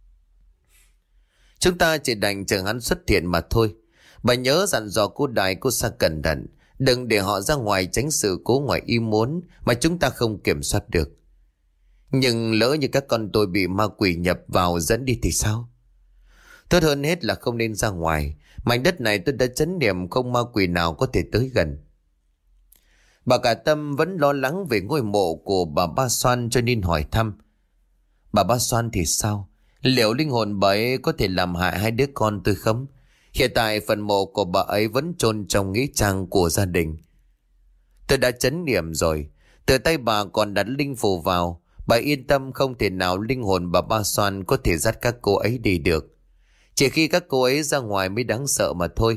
Chúng ta chỉ đành chờ hắn xuất hiện mà thôi. Bà nhớ dặn dò cô Đại cô Sa cẩn thận, đừng để họ ra ngoài tránh sự cố ngoài ý muốn mà chúng ta không kiểm soát được. Nhưng lỡ như các con tôi bị ma quỷ nhập vào dẫn đi thì sao? Tốt hơn hết là không nên ra ngoài. Mảnh đất này tôi đã trấn niệm không ma quỷ nào có thể tới gần. Bà cả Tâm vẫn lo lắng về ngôi mộ của bà Ba Xoan cho nên hỏi thăm: bà Ba Xoan thì sao? Liệu linh hồn bà ấy có thể làm hại hai đứa con tôi không? Hiện tại phần mộ của bà ấy vẫn chôn trong nghĩa trang của gia đình. Tôi đã chấn niệm rồi. Từ tay bà còn đặt linh phù vào. Bà yên tâm, không thể nào linh hồn bà Ba Xoan có thể dắt các cô ấy đi được. Chỉ khi các cô ấy ra ngoài mới đáng sợ mà thôi.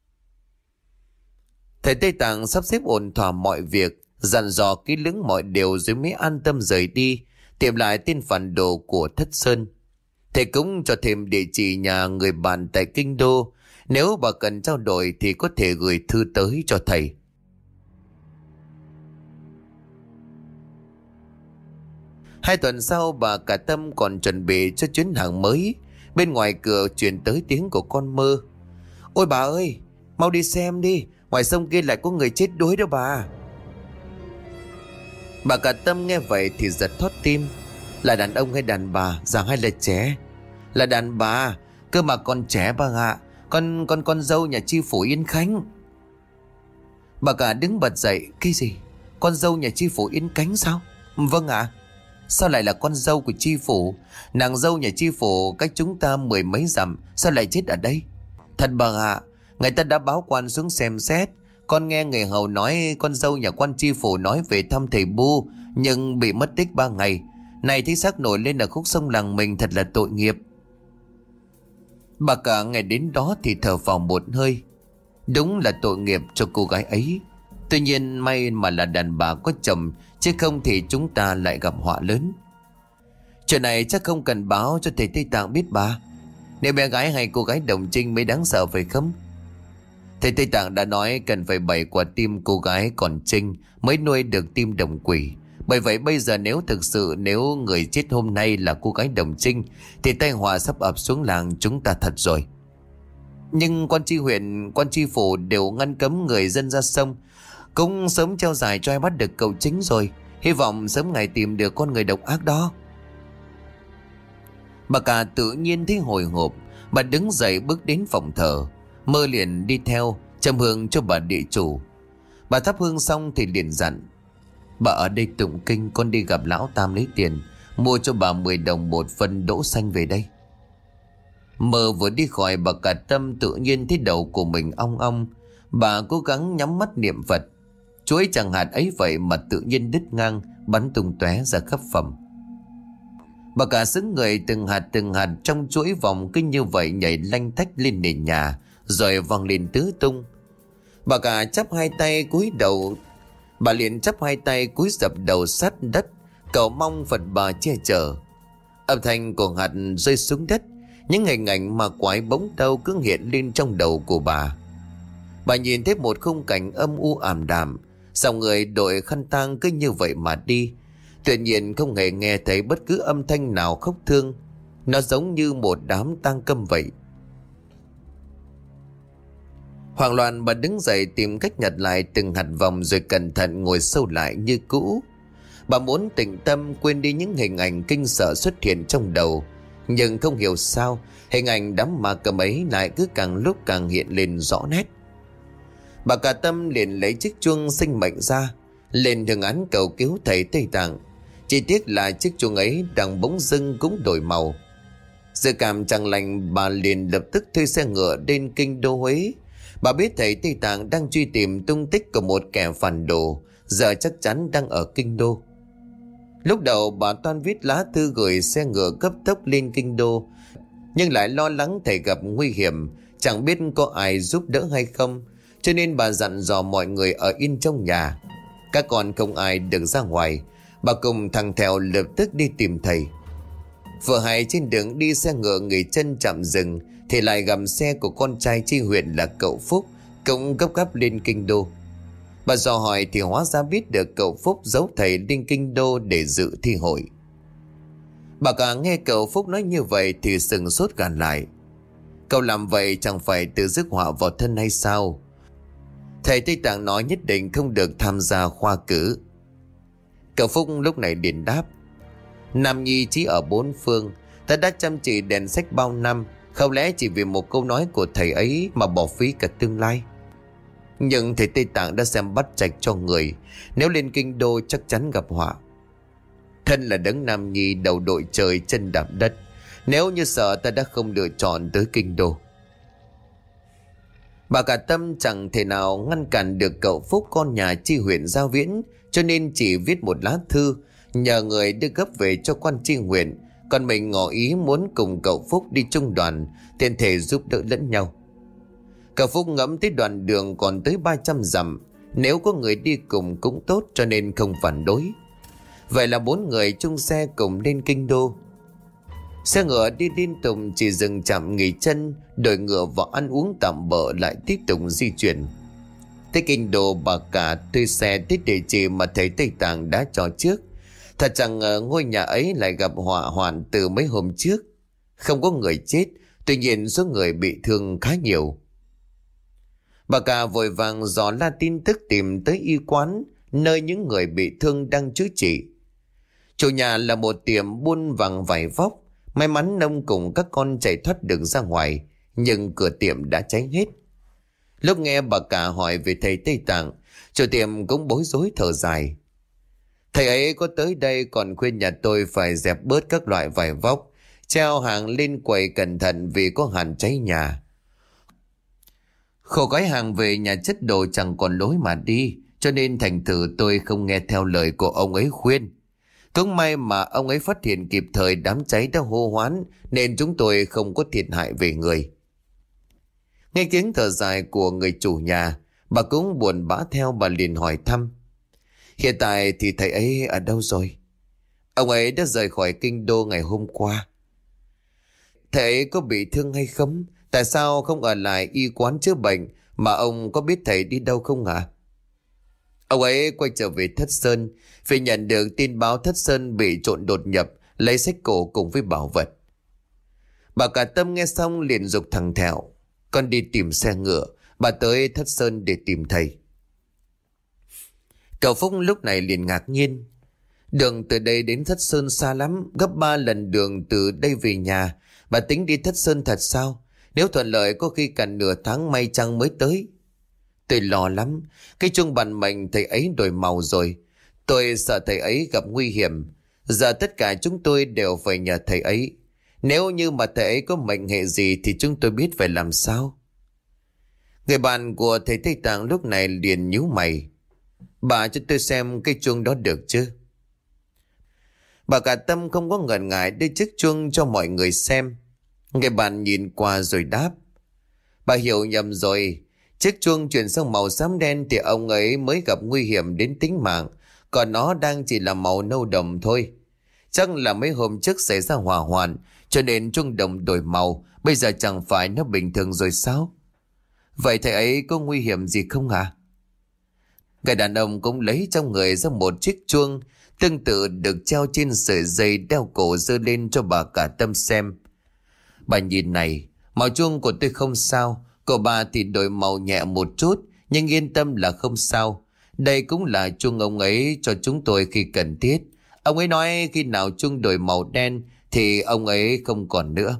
Thầy Tây Tạng sắp xếp ổn thỏa mọi việc, dặn dò kỹ lưỡng mọi điều rồi mới an tâm rời đi, tìm lại tên phản đồ của Thất Sơn. Thầy cũng cho thêm địa chỉ nhà người bạn tại Kinh Đô. Nếu bà cần trao đổi thì có thể gửi thư tới cho thầy. Hai tuần sau, bà cả Tâm còn chuẩn bị cho chuyến hàng mới. Bên ngoài cửa truyền tới tiếng của con Mơ. Ôi bà ơi, mau đi xem đi, ngoài sông kia lại có người chết đuối đó bà. Bà cả Tâm nghe vậy thì giật thót tim. Là đàn ông hay đàn bà, già hay là trẻ? Là đàn bà, cơ mà còn trẻ bà ạ. Con con con dâu nhà chi phủ Yên Khánh. Bà cả đứng bật dậy. Cái gì? Con dâu nhà chi phủ Yên Khánh sao? Vâng ạ. À. Sao lại là con dâu của chi phủ? Nàng dâu nhà chi phủ cách chúng ta mười mấy dặm, sao lại chết ở đây? Thật bà ạ. À, người ta đã báo quan xuống xem xét. Con nghe người hầu nói con dâu nhà quan chi phủ nói về thăm thầy Bu, nhưng bị mất tích ba ngày. Này thấy xác nổi lên ở khúc sông làng mình, thật là tội nghiệp. Bà cả ngày đến đó thì thở vào một hơi. Đúng là tội nghiệp cho cô gái ấy. Tuy nhiên may mà là đàn bà có chồng, chứ không thì chúng ta lại gặp họa lớn. Chuyện này chắc không cần báo cho thầy Tây Tạng biết bà. Nếu bé gái hay cô gái đồng trinh mới đáng sợ phải không? Thầy Tây Tạng đã nói cần phải bày quả tim cô gái còn trinh mới nuôi được tim đồng quỷ. Bởi vậy bây giờ nếu thực sự nếu người chết hôm nay là cô gái đồng trinh thì tai họa sắp ập xuống làng chúng ta thật rồi. Nhưng quan tri huyện, quan tri phủ đều ngăn cấm người dân ra sông, cũng sớm treo giải cho ai bắt được cậu chính rồi. Hy vọng sớm ngày tìm được con người độc ác đó. Bà cả tự nhiên thấy hồi hộp. Bà đứng dậy bước đến phòng thờ. Mơ liền đi theo châm hương cho bà địa chủ. Bà thắp hương xong thì liền dặn. Bà ở đây tụng kinh, con đi gặp lão Tam lấy tiền, mua cho bà mười đồng một phân đỗ xanh về đây. Mơ vừa đi khỏi, bà cả Tâm tự nhiên thấy đầu của mình ong ong. Bà cố gắng nhắm mắt niệm Phật. Chuỗi chẳng hạt ấy vậy mà tự nhiên đứt ngang, bắn tung tóe ra khắp phòng. Bà cả xứng người, từng hạt từng hạt trong chuỗi vòng kinh như vậy nhảy lanh tách lên nền nhà, rồi văng lên tứ tung. Bà cả chắp hai tay cúi đầu. Bà liền chắp hai tay cúi dập đầu sát đất, cầu mong Phật bà che chở. Âm thanh của hạt rơi xuống đất, những hình ảnh ma quái bóng đầu cứ hiện lên trong đầu của bà. Bà nhìn thấy một khung cảnh âm u ảm đạm, dòng người đội khăn tang cứ như vậy mà đi. Tuy nhiên không hề nghe thấy bất cứ âm thanh nào khóc thương. Nó giống như một đám tang câm vậy. Hoảng loạn bà đứng dậy tìm cách nhặt lại từng hạt vòng, rồi cẩn thận ngồi sâu lại như cũ. Bà muốn tĩnh tâm quên đi những hình ảnh kinh sợ xuất hiện trong đầu. Nhưng không hiểu sao hình ảnh đám ma cầm ấy lại cứ càng lúc càng hiện lên rõ nét. Bà cả Tâm liền lấy chiếc chuông sinh mệnh ra, lên hương án cầu cứu thầy Tây Tạng. Chỉ tiếc là chiếc chuông ấy đang bỗng dưng cũng đổi màu. Dự cảm chẳng lành, bà liền lập tức thuê xe ngựa đến kinh đô Huế. Bà biết thầy Tây Tạng đang truy tìm tung tích của một kẻ phản đồ, giờ chắc chắn đang ở kinh đô. Lúc đầu bà toan viết lá thư gửi xe ngựa cấp tốc lên kinh đô, nhưng lại lo lắng thầy gặp nguy hiểm, chẳng biết có ai giúp đỡ hay không, cho nên bà dặn dò mọi người ở yên trong nhà. Các con không ai được ra ngoài. Bà cùng thằng Thèo lập tức đi tìm thầy. Vừa hay trên đường đi, xe ngựa nghỉ chân chạm dừng thì lại gặp xe của con trai chi huyện là cậu Phúc, cũng gấp gáp lên kinh đô. Bà dò hỏi thì hóa ra biết được cậu Phúc giấu thầy lên kinh đô để dự thi hội. Bà cả nghe cậu Phúc nói như vậy thì sừng sốt cả lại. Cậu làm vậy chẳng phải tự rước họa vào thân hay sao? Thầy Tây Tạng nói nhất định không được tham gia khoa cử. Cậu Phúc lúc này liền đáp. Nam nhi chỉ ở bốn phương, ta đã chăm chỉ đèn sách bao năm, không lẽ chỉ vì một câu nói của thầy ấy mà bỏ phí cả tương lai? Nhưng thầy Tây Tạng đã xem bắt trạch cho người, nếu lên kinh đô chắc chắn gặp họa. Thân là đấng nam nhi đầu đội trời chân đạp đất, Nếu như sợ ta đã không lựa chọn tới kinh đô. Bà cả Tâm chẳng thể nào ngăn cản được cậu Phúc con nhà chi huyện Giao Viễn, cho nên chỉ viết một lá thư nhờ người đưa gấp về cho quan chi huyện. Còn mình ngỏ ý muốn cùng cậu Phúc đi chung đoàn, tiện thể giúp đỡ lẫn nhau. Cậu Phúc ngẫm tới đoạn đường còn tới ba trăm dặm, nếu có người đi cùng cũng tốt, cho nên không phản đối. Vậy là bốn người chung xe cùng lên kinh đô. Xe ngựa đi liên tục, chỉ dừng chạm nghỉ chân, đổi ngựa và ăn uống tạm bợ, lại tiếp tục di chuyển. Tới kinh đô, bà cả thuê xe tới địa chỉ mà thầy Tây Tạng đã cho trước. Thật chẳng ngờ ngôi nhà ấy lại gặp họa hoạn từ mấy hôm trước. Không có người chết, tuy nhiên số người bị thương khá nhiều. Bà cả vội vàng dò la tin tức tìm tới y quán, nơi những người bị thương đang chữa trị. Chủ nhà là một tiệm buôn vàng vải vóc. May mắn ông cùng các con chạy thoát được ra ngoài, nhưng cửa tiệm đã cháy hết. Lúc nghe bà cả hỏi về thầy Tây Tạng, chủ tiệm cũng bối rối thở dài. Thầy ấy có tới đây còn khuyên nhà tôi phải dẹp bớt các loại vải vóc, treo hàng lên quầy cẩn thận vì có hàn cháy nhà. Khổ gói hàng về nhà chất đồ chẳng còn lối mà đi, cho nên thành thử tôi không nghe theo lời của ông ấy khuyên. Cũng may mà ông ấy phát hiện kịp thời đám cháy đã hô hoán, nên chúng tôi không có thiệt hại về người. Nghe tiếng thở dài của người chủ nhà, bà cũng buồn bã theo. Bà liền hỏi thăm: Hiện tại thì thầy ấy ở đâu rồi? Ông ấy đã rời khỏi kinh đô ngày hôm qua. Thầy ấy có bị thương hay không? Tại sao không ở lại y quán chữa bệnh? Mà ông có biết thầy đi đâu không ạ? À? Ông ấy quay trở về Thất Sơn vì nhận được tin báo Thất Sơn bị trộn đột nhập, lấy sách cổ cùng với bảo vật. Bà cả Tâm nghe xong liền giục thằng Thẹo: Con đi tìm xe ngựa, bà tới Thất Sơn để tìm thầy. Cậu Phúc lúc này liền ngạc nhiên: Đường từ đây đến Thất Sơn xa lắm, gấp ba lần đường từ đây về nhà. Bà tính đi Thất Sơn thật sao? Nếu thuận lợi có khi cả nửa tháng may chăng mới tới. Tôi lo lắm, cái chuông bản mệnh thầy ấy đổi màu rồi. Tôi sợ thầy ấy gặp nguy hiểm. Giờ tất cả chúng tôi đều phải nhờ thầy ấy. Nếu như mà thầy ấy có mệnh hệ gì thì chúng tôi biết phải làm sao. Người bạn của thầy Tây Tạng lúc này liền nhíu mày: Bà cho tôi xem cái chuông đó được chứ? Bà cả Tâm không có ngần ngại đưa chiếc chuông cho mọi người xem. Người bạn nhìn qua rồi đáp: Bà hiểu nhầm rồi. Chiếc chuông chuyển sang màu xám đen thì ông ấy mới gặp nguy hiểm đến tính mạng, còn nó đang chỉ là màu nâu đồng thôi. Chắc là mấy hôm trước xảy ra hỏa hoạn, cho nên chuông đồng đổi màu. Bây giờ chẳng phải nó bình thường rồi sao? Vậy thầy ấy có nguy hiểm gì không hả? Người đàn ông cũng lấy trong người ra một chiếc chuông tương tự được treo trên sợi dây đeo cổ, giơ lên cho bà cả Tâm xem. Bà nhìn này, màu chuông của tôi không sao, của bà thì đổi màu nhẹ một chút, nhưng yên tâm là không sao. Đây cũng là chuông ông ấy cho chúng tôi khi cần thiết. Ông ấy nói khi nào chuông đổi màu đen thì ông ấy không còn nữa.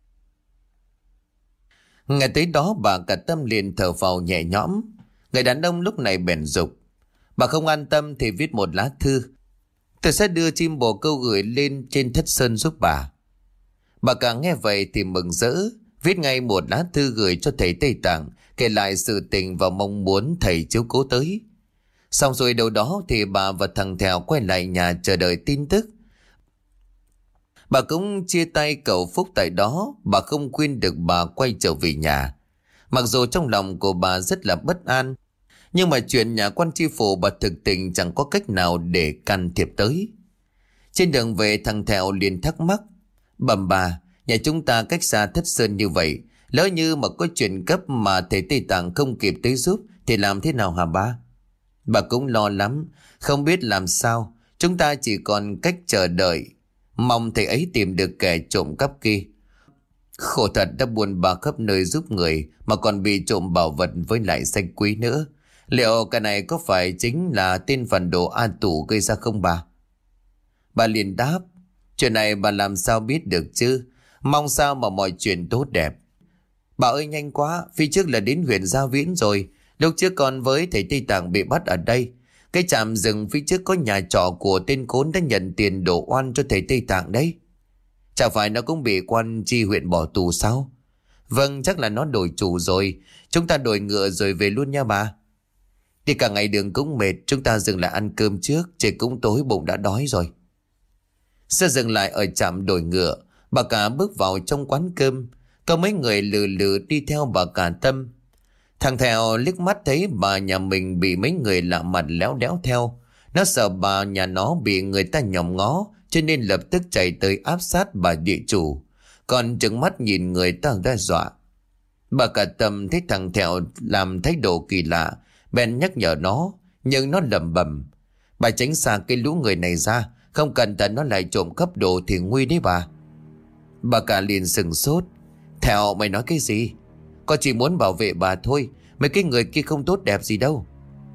Nghe tới đó bà cả Tâm liền thở phào nhẹ nhõm. Người đàn ông lúc này bèn giục: Bà không an tâm thì viết một lá thư, tôi sẽ đưa chim bồ câu gửi lên trên Thất Sơn giúp bà. Bà cả nghe vậy thì mừng rỡ, viết ngay một lá thư gửi cho thầy Tây Tạng, kể lại sự tình và mong muốn thầy chiếu cố tới. Xong rồi đâu đó thì bà và thằng Thèo quay lại nhà chờ đợi tin tức. Bà cũng chia tay cậu Phúc tại đó. Bà không khuyên được bà quay trở về nhà. Mặc dù trong lòng của bà rất là bất an, nhưng mà chuyện nhà quan tri phủ bà thực tình chẳng có cách nào để can thiệp tới. Trên đường về thằng Thèo liền thắc mắc: Bẩm bà, nhà chúng ta cách xa Thất Sơn như vậy, lỡ như mà có chuyện cấp mà thầy Tây Tạng không kịp tới giúp thì làm thế nào hả ba? Bà cũng lo lắm, không biết làm sao. Chúng ta chỉ còn cách chờ đợi, mong thầy ấy tìm được kẻ trộm cắp kia. Khổ thật, đã buồn bà khắp nơi giúp người mà còn bị trộm bảo vật với lại sách quý nữa. Liệu cái này có phải chính là tên phản đồ A Tủ gây ra không bà? Bà liền đáp: Chuyện này bà làm sao biết được chứ? Mong sao mà mọi chuyện tốt đẹp. Bà ơi nhanh quá, phía trước là đến huyện Giao Viễn rồi. Lúc trước con với thầy Tây Tạng bị bắt ở đây. Cái trạm rừng phía trước có nhà trọ của tên khốn đã nhận tiền đổ oan cho thầy Tây Tạng đấy. Chả phải nó cũng bị quan tri huyện bỏ tù sao? Vâng, chắc là nó đổi chủ rồi. Chúng ta đổi ngựa rồi về luôn nha bà. Đi cả ngày đường cũng mệt, chúng ta dừng lại ăn cơm trước, trời cũng tối bụng đã đói rồi. Xe dừng lại ở trạm đổi ngựa, bà cả bước vào trong quán cơm. Có mấy người lừ lừ đi theo bà cả Tâm. Thằng Thèo liếc mắt thấy bà nhà mình bị mấy người lạ mặt léo đéo theo. Nó sợ bà nhà nó bị người ta nhòm ngó, cho nên lập tức chạy tới áp sát bà địa chủ, còn trừng mắt nhìn người ta đe dọa. Bà cả Tâm thấy thằng Thèo làm thái độ kỳ lạ, bèn nhắc nhở nó, nhưng nó lẩm bẩm: bà tránh xa cái lũ người này ra, không cẩn thận nó lại trộm cắp đồ thì nguy đấy bà. Bà cả liền sừng sốt: Thèo, mày nói cái gì? Con chỉ muốn bảo vệ bà thôi, mấy cái người kia không tốt đẹp gì đâu.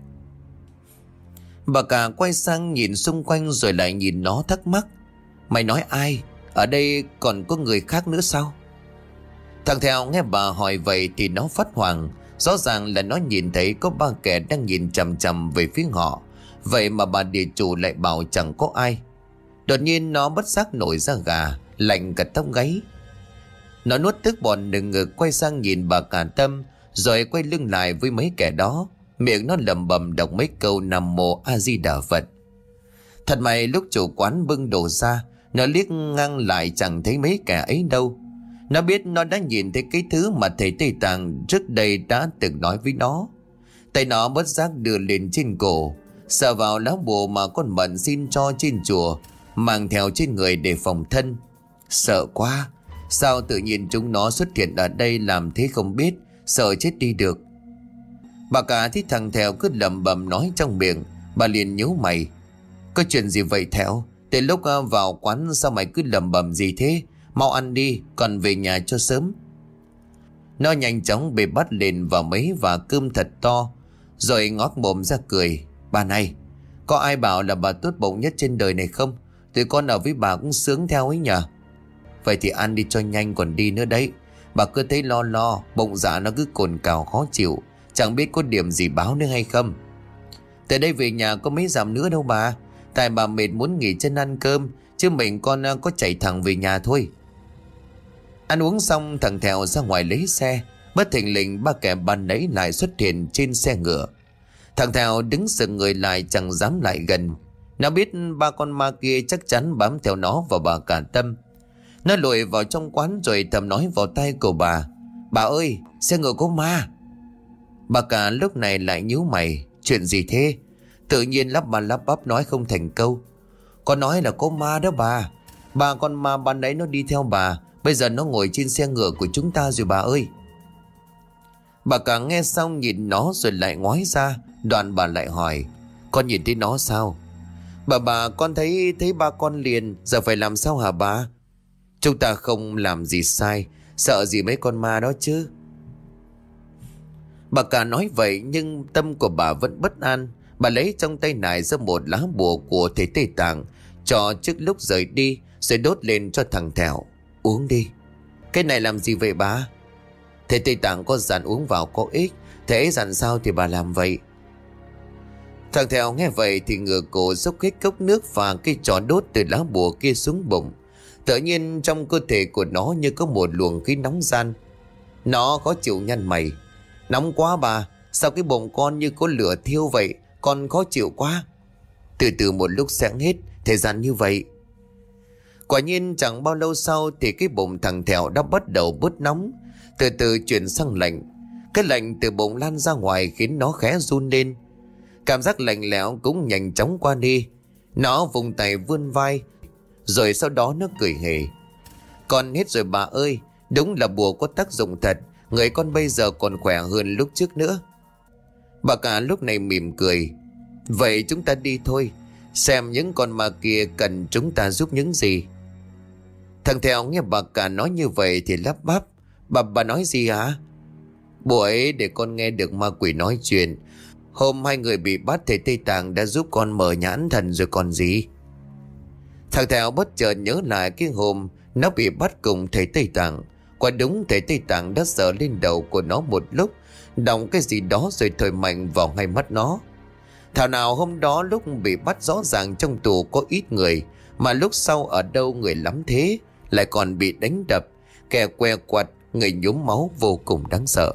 Bà cả quay sang nhìn xung quanh rồi lại nhìn nó thắc mắc: mày nói ai? Ở đây còn có người khác nữa sao? Thằng Thèo nghe bà hỏi vậy thì nó phát hoảng. Rõ ràng là nó nhìn thấy có ba kẻ đang nhìn chằm chằm về phía họ. Vậy mà bà địa chủ lại bảo chẳng có ai. Đột nhiên nó bất giác nổi da gà, lạnh cả tóc gáy. Nó nuốt tức bọt nừng ngực, quay sang nhìn bà cả Tâm, rồi quay lưng lại với mấy kẻ đó. Miệng nó lẩm bẩm đọc mấy câu Nam Mô A Di Đà Phật. Thật may lúc chủ quán bưng đồ ra, nó liếc ngang lại chẳng thấy mấy kẻ ấy đâu. Nó biết nó đã nhìn thấy cái thứ mà thầy Tây Tạng trước đây đã từng nói với nó. Tay nó bất giác đưa lên trên cổ, sờ vào lá bùa mà con Mận xin cho trên chùa, mang theo trên người để phòng thân. Sợ quá, sao tự nhiên chúng nó xuất hiện ở đây làm thế không biết, sợ chết đi được. Bà cả thấy thằng Thèo cứ lẩm bẩm nói trong miệng, bà liền nhíu mày: có chuyện gì vậy Thèo? Từ lúc vào quán sao mày cứ lẩm bẩm gì thế? Mau ăn đi, còn về nhà cho sớm. Nó nhanh chóng bê bát lên vào mấy và cơm thật to, rồi ngóc mồm ra cười: bà này, có ai bảo là bà tốt bụng nhất trên đời này không? Tụi con ở với bà cũng sướng theo ấy nhờ. Vậy thì ăn đi cho nhanh còn đi nữa đấy. Bà cứ thấy lo lo, bụng dạ nó cứ cồn cào khó chịu, chẳng biết có điểm gì báo nữa hay không. Từ đây về nhà có mấy dặm nữa đâu bà. Tại bà mệt muốn nghỉ chân ăn cơm, chứ mình con có chạy thẳng về nhà thôi. Ăn uống xong, thằng Thèo ra ngoài lấy xe. Bất thình lình ba kẻ ban nãy lại xuất hiện trên xe ngựa. Thằng Thèo đứng sững người lại, chẳng dám lại gần. Nó biết ba con ma kia chắc chắn bám theo nó và bà cả Tâm. Nó lùi vào trong quán rồi thầm nói vào tai của bà: bà ơi, xe ngựa có ma. Bà cả lúc này lại nhíu mày: chuyện gì thế? Tự nhiên lắp bà lắp bắp nói không thành câu. Con nói là có ma đó bà. Ba con ma ban nãy nó đi theo bà, bây giờ nó ngồi trên xe ngựa của chúng ta rồi bà ơi. Bà cả nghe xong nhìn nó rồi lại ngoái ra. Đoạn bà lại hỏi: con nhìn thấy nó sao? Bà bà con thấy thấy ba con liền. Giờ phải làm sao hả bà? Chúng ta không làm gì sai, sợ gì mấy con ma đó chứ. Bà cả nói vậy nhưng tâm của bà vẫn bất an. Bà lấy trong tay nải ra một lá bùa của thầy Tây Tạng, cho trước lúc rời đi, rồi đốt lên cho thằng Thèo: uống đi. Cái này làm gì vậy bà? Thầy Tây Tạng có dặn uống vào có ích, thầy ấy dặn sao thì bà làm vậy. Thằng Thèo nghe vậy thì ngửa cổ xốc hết cốc nước và cây trò đốt từ lá bùa kia xuống bụng. Tự nhiên trong cơ thể của nó như có một luồng khí nóng gian. Nó khó chịu nhăn mày: nóng quá bà, sao cái bụng con như có lửa thiêu vậy, con khó chịu quá. Từ từ một lúc sẽ hết, thời gian như vậy. Quả nhiên chẳng bao lâu sau thì cái bụng thằng Thèo đã bắt đầu bớt nóng, từ từ chuyển sang lạnh. Cái lạnh từ bụng lan ra ngoài khiến nó khẽ run lên. Cảm giác lạnh lẽo cũng nhanh chóng qua đi. Nó vùng tay vươn vai, rồi sau đó nó cười hề: con hết rồi bà ơi, đúng là bùa có tác dụng thật, người con bây giờ còn khỏe hơn lúc trước nữa. Bà cả lúc này mỉm cười: vậy chúng ta đi thôi, xem những con ma kia cần chúng ta giúp những gì. Thằng Thèo nghe bà cả nói như vậy thì lắp bắp: Bà bà nói gì hả? Bùa ấy để con nghe được ma quỷ nói chuyện. Hôm hai người bị bắt thầy Tây Tạng đã giúp con mở nhãn thần rồi còn gì. Thằng Thèo bất chợt nhớ lại cái hôm nó bị bắt cùng thầy Tây Tạng. Quả đúng thầy Tây Tạng đã sờ lên đầu của nó một lúc, đọng cái gì đó rồi thổi mạnh vào ngay mắt nó. Thảo nào hôm đó lúc bị bắt rõ ràng trong tù có ít người, mà lúc sau ở đâu người lắm thế, lại còn bị đánh đập, kẻ que quặt, người nhúm máu vô cùng đáng sợ.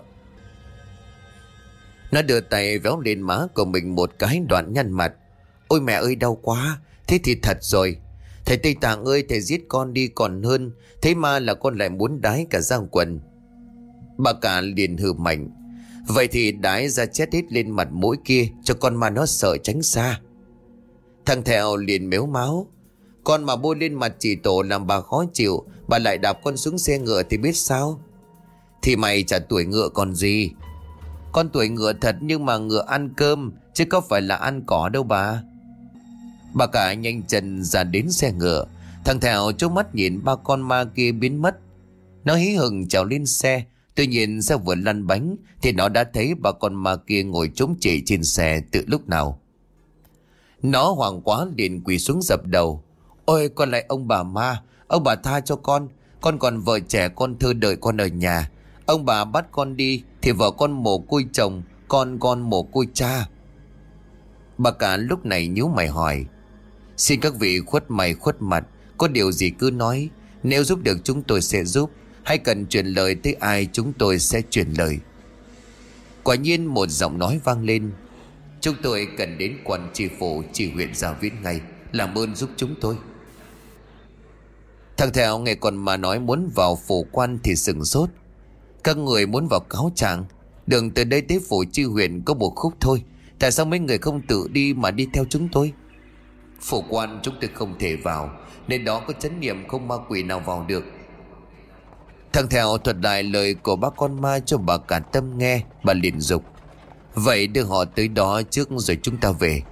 Nó đưa tay véo lên má của mình một cái, đoạn nhăn mặt. Ôi mẹ ơi, đau quá, thế thì thật rồi. Thầy Tây Tạng ơi, thầy giết con đi còn hơn, thế mà là con lại muốn đái cả giang quần. Bà cả liền hừ mạnh. Vậy thì đái ra chết hết lên mặt mũi kia, cho con ma nó sợ tránh xa. Thằng Thẹo liền mếu máo. Con mà bôi lên mặt chỉ tổ làm bà khó chịu, bà lại đạp con xuống xe ngựa thì biết sao. Thì mày chả tuổi ngựa còn gì. Con tuổi ngựa thật, nhưng mà ngựa ăn cơm chứ có phải là ăn cỏ đâu bà. Bà cả nhanh chân ra đến xe ngựa. Thằng Thẹo trố mắt nhìn ba con ma kia biến mất. Nó hí hửng trèo lên xe. Tuy nhiên xe vừa lăn bánh thì nó đã thấy ba con ma kia ngồi trống trải trên xe từ lúc nào. Nó hoảng quá liền quỳ xuống dập đầu. Ôi con lại ông bà ma, ông bà tha cho con. Con còn vợ trẻ con thơ đợi con ở nhà. Ông bà bắt con đi thì vợ con mồ côi chồng, con con mồ côi cha. Bà cả lúc này nhíu mày hỏi. Xin các vị khuất mày khuất mặt, có điều gì cứ nói. Nếu giúp được chúng tôi sẽ giúp, hay cần truyền lời tới ai chúng tôi sẽ truyền lời. Quả nhiên một giọng nói vang lên. Chúng tôi cần đến quan tri phủ tri huyện Gia Viễn ngay, làm ơn giúp chúng tôi. Thằng Thẹo nghe con mà nói muốn vào phủ quan thì sừng sốt. Các người muốn vào cáo trạng? Đường từ đây tới phủ tri huyện có một khúc thôi, tại sao mấy người không tự đi mà đi theo chúng tôi? Phủ quan chúng tôi không thể vào, nên đó có trấn niệm không ma quỷ nào vào được. Thằng Thẹo thuật lại lời của bác con ma cho bà cả Tâm nghe. Bà liền dục. Vậy đưa họ tới đó trước rồi chúng ta về.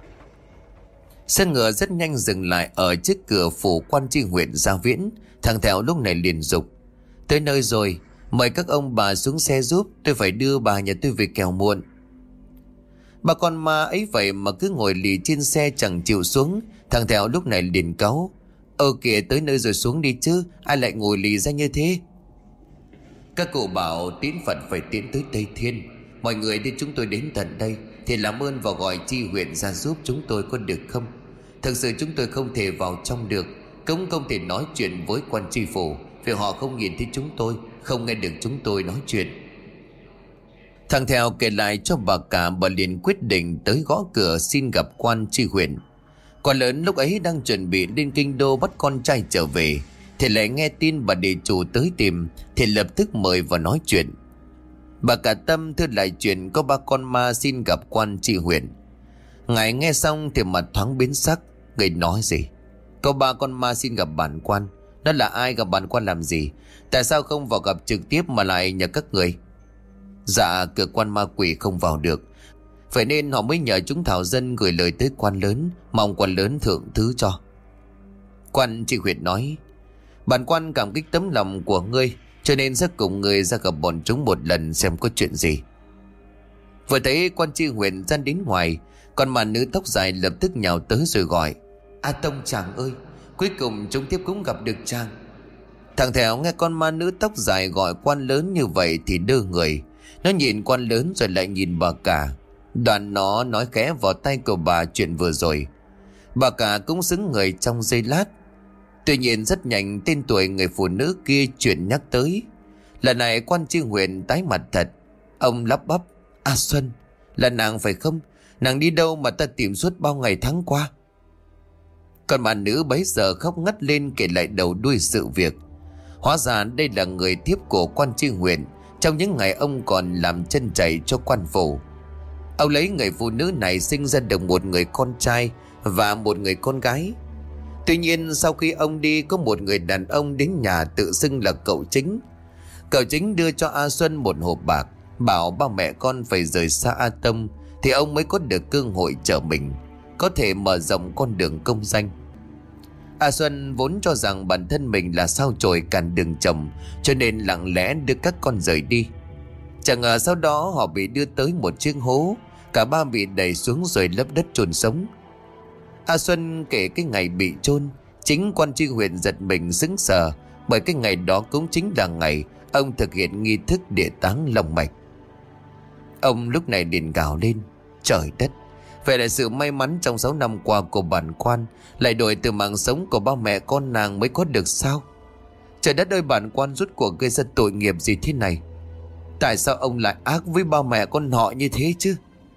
Xe ngựa rất nhanh dừng lại ở trước cửa phủ quan tri huyện Gia Viễn. Thằng Thẹo lúc này liền dục. Tới nơi rồi, mời các ông bà xuống xe giúp, tôi phải đưa bà nhà tôi về kẻo muộn. Bà con ma ấy vậy mà cứ ngồi lì trên xe chẳng chịu xuống. Thằng Thẹo lúc này liền cáu. Ơ kìa, tới nơi rồi xuống đi chứ, ai lại ngồi lì ra như thế? Các cụ bảo tiến Phật phải tiến tới Tây Thiên. Mọi người đi chúng tôi đến tận đây thì làm ơn vào gọi tri huyện ra giúp chúng tôi có được không? Thực sự chúng tôi không thể vào trong được, cũng không thể nói chuyện với quan tri phủ, vì họ không nhìn thấy chúng tôi, không nghe được chúng tôi nói chuyện. Thằng Thẹo kể lại cho bà cả. Bà liền quyết định tới gõ cửa xin gặp quan tri huyện. Quan lớn lúc ấy đang chuẩn bị lên kinh đô bắt con trai trở về, thì lại nghe tin bà địa chủ tới tìm, thì lập tức mời vào nói chuyện. Bà cả Tâm thưa lại chuyện có ba con ma xin gặp quan tri huyện. Ngài nghe xong thì mặt thoáng biến sắc. Người nói gì? Có ba con ma xin gặp bản quan? Đó là ai, gặp bản quan làm gì? Tại sao không vào gặp trực tiếp mà lại nhờ các người? Dạ, cơ quan ma quỷ không vào được, vậy nên họ mới nhờ chúng thảo dân gửi lời tới quan lớn, mong quan lớn thượng thứ cho. Quan tri huyện nói. Bản quan cảm kích tấm lòng của ngươi, cho nên sẽ cùng người ra gặp bọn chúng một lần xem có chuyện gì. Vừa thấy quan tri huyện ra đến ngoài, con mà nữ tóc dài lập tức nhào tới rồi gọi. A Tông chàng ơi, cuối cùng chúng tiếp cũng gặp được chàng. Thằng Thẹo nghe con ma nữ tóc dài gọi quan lớn như vậy thì đơ người. Nó nhìn quan lớn rồi lại nhìn bà cả. Đoạn nó nói khẽ vào tay của bà chuyện vừa rồi. Bà cả cũng xứng người trong giây lát. Tuy nhiên rất nhanh tên tuổi người phụ nữ kia chuyện nhắc tới. Lần này quan tri huyện tái mặt thật. Ông lắp bắp. A Xuân, là nàng phải không? Nàng đi đâu mà ta tìm suốt bao ngày tháng qua? Còn bà nữ bấy giờ khóc ngất lên kể lại đầu đuôi sự việc. Hóa ra đây là người thiếp của quan tri huyện trong những ngày ông còn làm chân chạy cho quan phủ. Ông lấy người phụ nữ này sinh ra được một người con trai và một người con gái. Tuy nhiên sau khi ông đi, có một người đàn ông đến nhà tự xưng là cậu Chính. Cậu Chính đưa cho A Xuân một hộp bạc, bảo ba mẹ con phải rời xa A Tông thì ông mới có được cơ hội trở mình, có thể mở rộng con đường công danh. A Xuân vốn cho rằng bản thân mình là sao chổi cản đường chồng, cho nên lặng lẽ đưa các con rời đi. Chẳng ngờ sau đó họ bị đưa tới một chiếc hố, cả ba bị đẩy xuống rồi lấp đất chôn sống. A Xuân kể cái ngày bị chôn, chính quan tri huyện giật mình sững sờ, bởi cái ngày đó cũng chính là ngày ông thực hiện nghi thức địa táng long mạch. Ông lúc này liền gào lên. Trời đất, vậy là sự may mắn trong sáu năm qua của bản quan lại đổi từ mạng sống của ba mẹ con nàng mới có được sao? Trời đất ơi, bản quan rốt cuộc gây ra tội nghiệp gì thế này? Tại sao ông lại ác với ba mẹ con họ như thế chứ?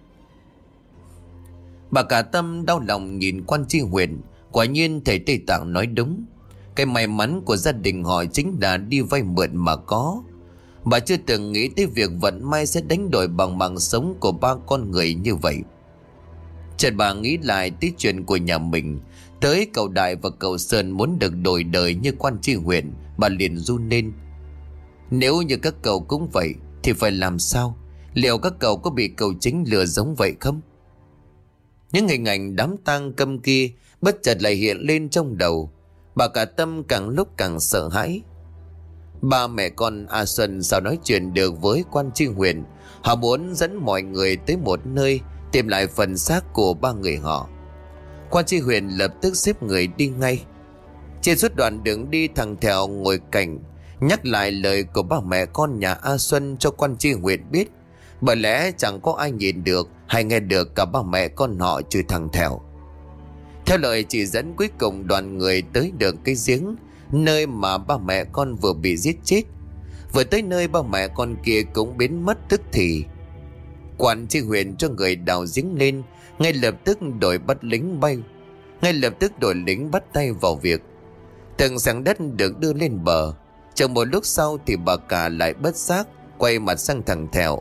Bà cả Tâm đau lòng nhìn quan tri huyện. Quả nhiên thầy Tây Tạng nói đúng. Cái may mắn của gia đình họ chính là đi vay mượn mà có. Bà chưa từng nghĩ tới việc vận may sẽ đánh đổi bằng mạng sống của ba con người như vậy. Chợt bà nghĩ lại tới chuyện của nhà mình, tới cậu Đại và cậu Sơn muốn được đổi đời như quan tri huyện. Bà liền run lên. Nếu như các cậu cũng vậy thì phải làm sao? Liệu các cậu có bị cậu chính lừa giống vậy không? Những hình ảnh đám tang câm kia bất chợt lại hiện lên trong đầu. Bà cả Tâm càng lúc càng sợ hãi. Ba mẹ con A Xuân sao nói chuyện được với quan tri huyện? Họ muốn dẫn mọi người tới một nơi tìm lại phần xác của ba người họ. Quan tri huyện lập tức xếp người đi ngay. Trên suốt đoạn đường đi, thằng Thèo ngồi cạnh nhắc lại lời của ba mẹ con nhà A Xuân cho quan tri huyện biết. Bởi lẽ chẳng có ai nhìn được hay nghe được cả ba mẹ con họ trừ thằng Thèo. Theo lời chỉ dẫn, cuối cùng đoàn người tới được cái giếng nơi mà ba mẹ con vừa bị giết chết. Vừa tới nơi, ba mẹ con kia cũng biến mất tức thì. Quan tri huyện cho người đào giếng lên, ngay lập tức đổi bắt lính bay ngay lập tức đổi lính bắt tay vào việc. Từng xảng đất được đưa lên bờ. Chẳng một lúc sau thì bà cả lại bất giác quay mặt sang thằng Thèo.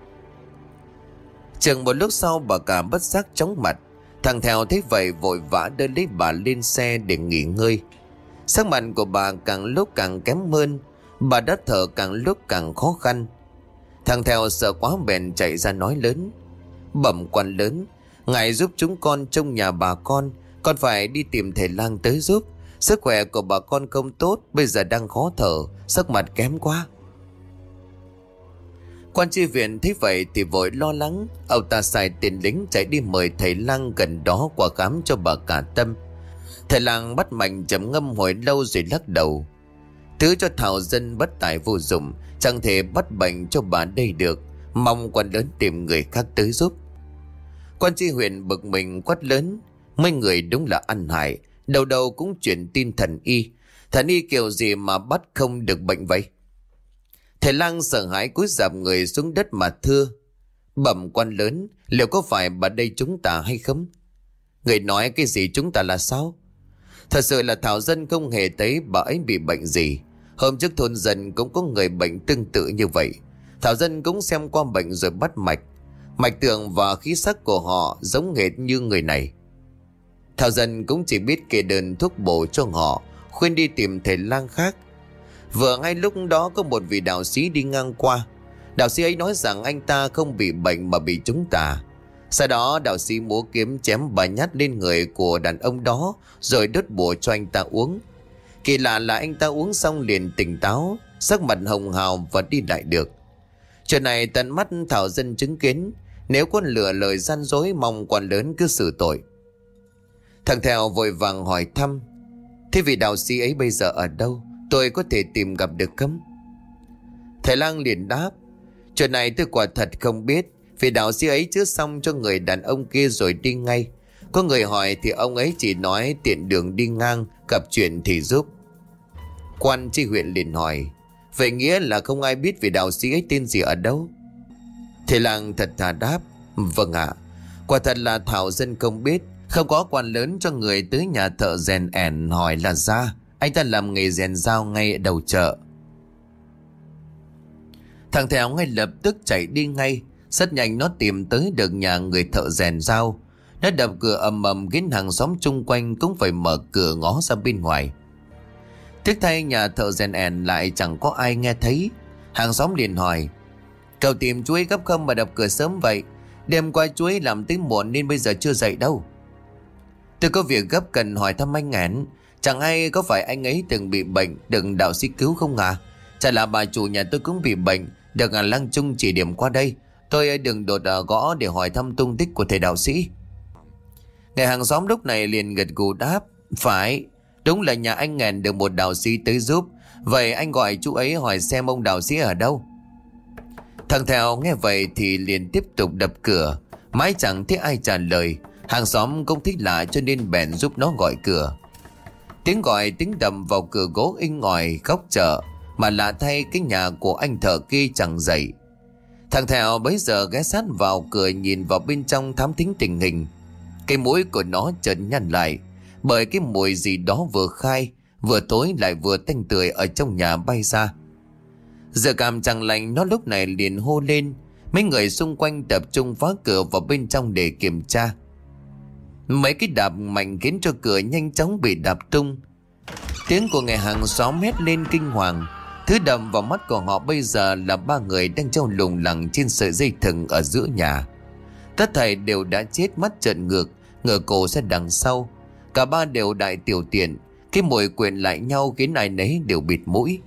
Chừng một lúc sau bà cả bất giác chóng mặt. Thằng Thèo thấy vậy vội vã đưa lấy bà lên xe để nghỉ ngơi. Sắc mặt của bà càng lúc càng kém hơn. Bà đã thở càng lúc càng khó khăn. Thằng Thèo sợ quá bèn chạy ra nói lớn. Bẩm quan lớn, ngài giúp chúng con trông nhà bà con. Con phải đi tìm thầy lang tới giúp. Sức khỏe của bà con không tốt, bây giờ đang khó thở, sắc mặt kém quá. Quan tri viện thấy vậy thì vội lo lắng. Ông ta sai tên lính chạy đi mời thầy lang gần đó qua khám cho bà cả Tâm. Thầy lang bắt mạch trầm ngâm hồi lâu rồi lắc đầu. Thứ cho thảo dân bất tài vô dụng, chẳng thể bắt bệnh cho bà đây được. Mong quan lớn tìm người khác tới giúp. Quan tri huyện bực mình quát lớn. Mấy người đúng là ăn hại, đầu đầu cũng chuyển tin thần y. Thần y kiểu gì mà bắt không được bệnh vậy? Thầy lang sợ hãi cúi rạp người xuống đất mà thưa. Bẩm quan lớn, liệu có phải bà đây chúng ta hay không? Người nói cái gì chúng ta là sao? Thật sự là thảo dân không hề thấy bà ấy bị bệnh gì. Hôm trước thôn dân cũng có người bệnh tương tự như vậy. Thảo dân cũng xem qua bệnh rồi bắt mạch. Mạch tượng và khí sắc của họ giống hệt như người này. Thảo dân cũng chỉ biết kê đơn thuốc bổ cho họ, khuyên đi tìm thầy lang khác. Vừa ngay lúc đó có một vị đạo sĩ đi ngang qua. Đạo sĩ ấy nói rằng anh ta không bị bệnh mà bị trúng tà. Sau đó đạo sĩ múa kiếm chém bà nhát lên người của đàn ông đó, rồi đốt bùa cho anh ta uống. Kỳ lạ là anh ta uống xong liền tỉnh táo, sắc mặt hồng hào và đi lại được. Chuyện này tận mắt thảo dân chứng kiến. Nếu có lừa lời gian dối, mong quan lớn cứ xử tội. Thằng Thèo vội vàng hỏi thăm. Thế vị đạo sĩ ấy bây giờ ở đâu? Tôi có thể tìm gặp được không? Thầy lang liền đáp. Chuyện này tôi quả thật không biết. Vì đạo sĩ ấy chữa xong cho người đàn ông kia rồi đi ngay. Có người hỏi thì ông ấy chỉ nói tiện đường đi ngang, gặp chuyện thì giúp. Quan tri huyện liền hỏi. Vậy nghĩa là không ai biết vị đạo sĩ ấy tên gì ở đâu? Thầy lang thật thà đáp. Vâng ạ, quả thật là thảo dân không biết. Không có quan lớn cho người tới nhà thợ rèn ẻn hỏi là ra. Anh ta làm nghề rèn dao ngay ở đầu chợ. Thằng Thèo ngay lập tức chạy đi ngay. Rất nhanh nó tìm tới được nhà người thợ rèn dao. Nó đập cửa ầm ầm khiến hàng xóm chung quanh cũng phải mở cửa ngó ra bên ngoài. Tiếc thay nhà thợ rèn ẻn lại chẳng có ai nghe thấy. Hàng xóm liền hỏi. Cậu tìm chú ấy gấp không mà đập cửa sớm vậy? Đêm qua chú ấy làm tới muộn nên bây giờ chưa dậy đâu. Tôi có việc gấp cần hỏi thăm anh ẻn. Chẳng hay có phải anh ấy từng bị bệnh đừng đạo sĩ cứu không à? Chả là bà chủ nhà tôi cũng bị bệnh, được à Lăng Trung chỉ điểm qua đây. Tôi đừng đột à, gõ để hỏi thăm tung tích của thầy đạo sĩ. Người hàng xóm lúc này liền gật gù đáp. Phải, đúng là nhà anh nghèn được một đạo sĩ tới giúp. Vậy anh gọi chú ấy hỏi xem ông đạo sĩ ở đâu. Thằng Thèo nghe vậy thì liền tiếp tục đập cửa. Mãi chẳng thấy ai trả lời. Hàng xóm cũng thích lạ cho nên bèn giúp nó gọi cửa. Tiếng gọi tiếng đầm vào cửa gỗ inh ỏi góc chợ, mà lạ thay cái nhà của anh thợ kia chẳng dậy. Thằng Thẹo bấy giờ ghé sát vào cửa nhìn vào bên trong thám thính tình hình. Cái mũi của nó chợt nhăn lại, bởi cái mùi gì đó vừa khai, vừa tối lại vừa tanh tưởi ở trong nhà bay ra. Giờ cảm chẳng lành, nó lúc này liền hô lên. Mấy người xung quanh tập trung phá cửa vào bên trong để kiểm tra. Mấy cái đạp mạnh khiến cho cửa nhanh chóng bị đạp tung. Tiếng của người hàng xóm hét lên kinh hoàng. Thứ đập vào mắt của họ bây giờ là ba người đang treo lủng lẳng trên sợi dây thừng ở giữa nhà. Tất thảy đều đã chết, mắt trợn ngược, ngửa cổ ra đằng sau. Cả ba đều đại tiểu tiện. Cái mùi quyện lại nhau khiến ai nấy đều bịt mũi.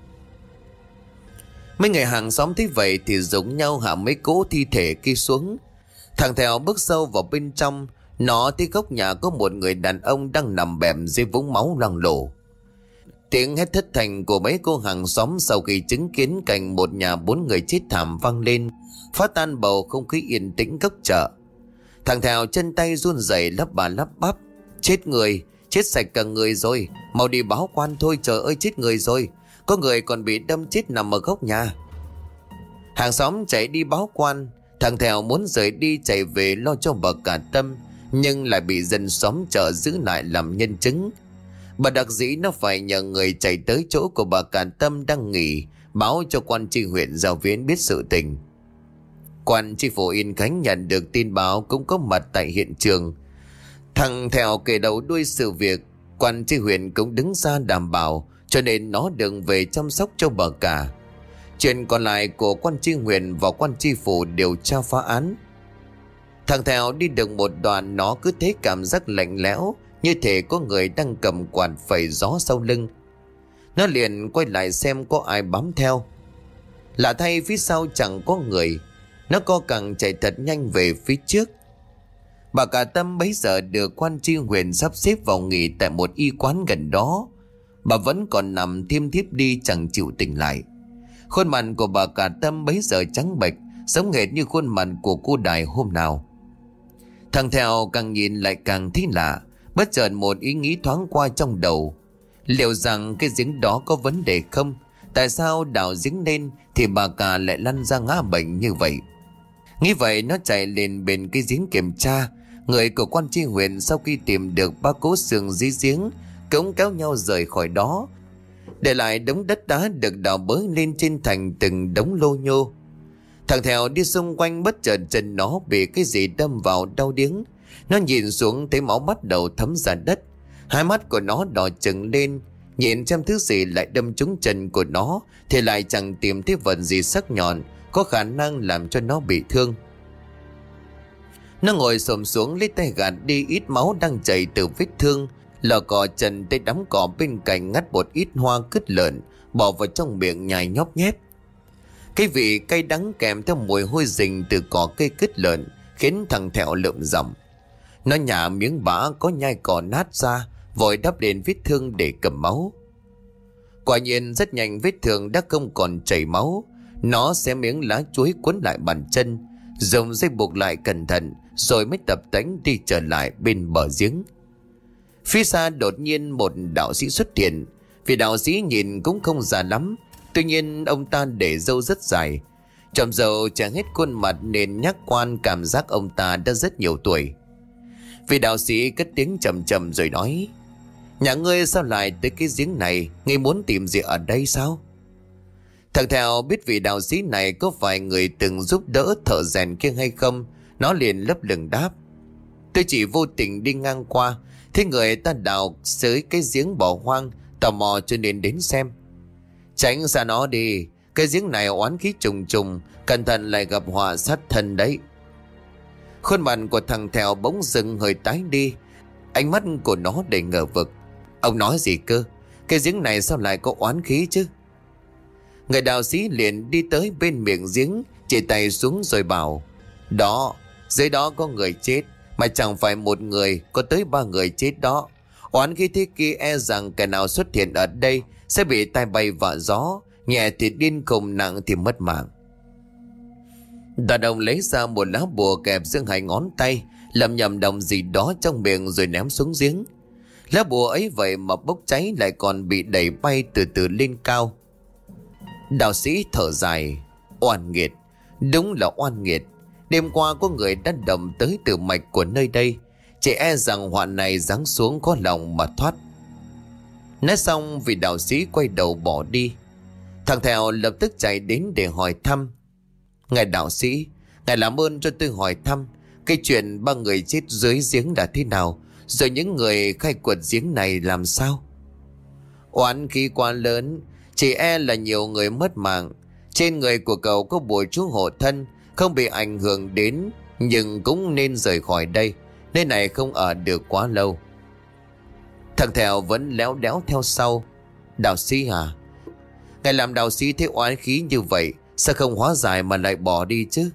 Mấy người hàng xóm thấy vậy thì giống nhau hạ mấy cỗ thi thể kia xuống. Thằng Thẹo bước sâu vào bên trong. Nó thấy góc nhà có một người đàn ông đang nằm bẹp dưới vũng máu loang lổ. Tiếng hét thất thanh của mấy cô hàng xóm sau khi chứng kiến cảnh một nhà bốn người chết thảm vang lên, phá tan bầu không khí yên tĩnh góc chợ. Thằng Thẹo chân tay run rẩy lắp bà lắp bắp: Chết người, chết sạch cả người rồi, mau đi báo quan thôi, trời ơi chết người rồi, có người còn bị đâm chết nằm ở góc nhà. Hàng xóm chạy đi báo quan. Thằng Thẹo muốn rời đi chạy về lo cho bà cả Tâm, nhưng lại bị dân xóm chợ giữ lại làm nhân chứng. Bà đặc dĩ nó phải nhờ người chạy tới chỗ của bà cả Tâm đang nghỉ, báo cho quan tri huyện Giao Viễn biết sự tình. Quan tri phủ Yên Khánh nhận được tin báo cũng có mặt tại hiện trường. Thằng Thẹo kể đầu đuôi sự việc, quan tri huyện cũng đứng ra đảm bảo, cho nên nó đừng về chăm sóc cho bà cả. Chuyện còn lại của quan tri huyện và quan tri phủ điều tra phá án. Thằng Thẹo đi được một đoạn, nó cứ thấy cảm giác lạnh lẽo, như thể có người đang cầm quạt phẩy gió sau lưng. Nó liền quay lại xem có ai bám theo. Lạ thay phía sau chẳng có người. Nó co cẳng chạy thật nhanh về phía trước. Bà cả Tâm bấy giờ được quan tri huyện sắp xếp vào nghỉ tại một y quán gần đó. Bà vẫn còn nằm thiêm thiếp đi chẳng chịu tỉnh lại. Khuôn mặt của bà cả Tâm bấy giờ trắng bệch, giống hệt như khuôn mặt của cô Đài hôm nào. Thằng Thẹo càng nhìn lại càng thấy lạ. Bất chợt một ý nghĩ thoáng qua trong đầu. Liệu rằng cái giếng đó có vấn đề không? Tại sao đào giếng lên thì bà cả lại lăn ra ngã bệnh như vậy? Nghĩ vậy nó chạy lên bên cái giếng kiểm tra. Người của quan tri huyện sau khi tìm được ba cố xương dưới giếng cũng kéo nhau rời khỏi đó, để lại đống đất đá được đào bới lên trên thành từng đống lô nhô. Thằng Thẹo đi xung quanh, bất chợt chân nó bị cái gì đâm vào đau điếng. Nó nhìn xuống thấy máu bắt đầu thấm ra đất. Hai mắt của nó đỏ trừng lên. Nhìn xem thứ gì lại đâm trúng chân của nó thì lại chẳng tìm thấy vật gì sắc nhọn có khả năng làm cho nó bị thương. Nó ngồi xổm xuống lấy tay gạt đi ít máu đang chảy từ vết thương, lò cò chân tới đám cỏ bên cạnh, ngắt một ít hoa cứt lợn bỏ vào trong miệng nhai nhóp nhép. Cái vị cay đắng kèm theo mùi hôi rình từ cỏ cây cứt lợn khiến thằng Thẹo lượm giọng. Nó nhả miếng bã có nhai cỏ nát ra, vội đắp lên vết thương để cầm máu. Quả nhiên rất nhanh vết thương đã không còn chảy máu. Nó xé miếng lá chuối quấn lại bàn chân, dùng dây buộc lại cẩn thận, rồi mới tập tễnh đi trở lại bên bờ giếng. Phía xa đột nhiên một đạo sĩ xuất hiện. Vì đạo sĩ nhìn cũng không già lắm, tuy nhiên ông ta để râu rất dài. Tròm râu che hết khuôn mặt nên nhắc quan cảm giác ông ta đã rất nhiều tuổi. Vì đạo sĩ cất tiếng trầm trầm rồi nói: Nhà ngươi sao lại tới cái giếng này? Ngươi muốn tìm gì ở đây sao? Thằng Thẹo biết vị đạo sĩ này có phải người từng giúp đỡ thợ rèn kia hay không. Nó liền lấp lửng đáp: Tôi chỉ vô tình đi ngang qua, thấy người ta đào xới cái giếng bỏ hoang, tò mò cho nên đến xem. Tránh xa nó đi, cái giếng này oán khí trùng trùng, cẩn thận lại gặp họa sát thân đấy. Khuôn mặt của thằng Thẹo bỗng dưng hơi tái đi, ánh mắt của nó đầy ngờ vực. Ông nói gì cơ? Cái giếng này sao lại có oán khí chứ? Người đạo sĩ liền đi tới bên miệng giếng, chỉ tay xuống rồi bảo: Đó, dưới đó có người chết, mà chẳng phải một người, có tới ba người chết đó. Oán khí thế kia e rằng kẻ nào xuất hiện ở đây sẽ bị tai bay vạ gió, nhẹ thì điên khùng, nặng thì mất mạng. Đàn ông lấy ra một lá bùa kẹp giữa hai ngón tay, lầm nhầm đồng gì đó trong miệng rồi ném xuống giếng. Lá bùa ấy vậy mà bốc cháy, lại còn bị đẩy bay từ từ lên cao. Đạo sĩ thở dài. Oan nghiệt, đúng là oan nghiệt. Đêm qua có người đã động tới từ mạch của nơi đây, chỉ e rằng họa này giáng xuống có lòng mà thoát. Nói xong vị đạo sĩ quay đầu bỏ đi. Thằng Thèo lập tức chạy đến để hỏi thăm. Ngài đạo sĩ, ngài làm ơn cho tôi hỏi thăm cái chuyện ba người chết dưới giếng là thế nào, rồi những người khai quật giếng này làm sao? Oán khí quá lớn, chỉ e là nhiều người mất mạng. Trên người của cậu có bùa chú hộ thân, không bị ảnh hưởng đến, nhưng cũng nên rời khỏi đây. Nơi này không ở được quá lâu. Thằng Thèo vẫn léo đéo theo sau. Đạo sĩ à, ngài làm đạo sĩ thấy oán khí như vậy, sao không hóa giải mà lại bỏ đi chứ?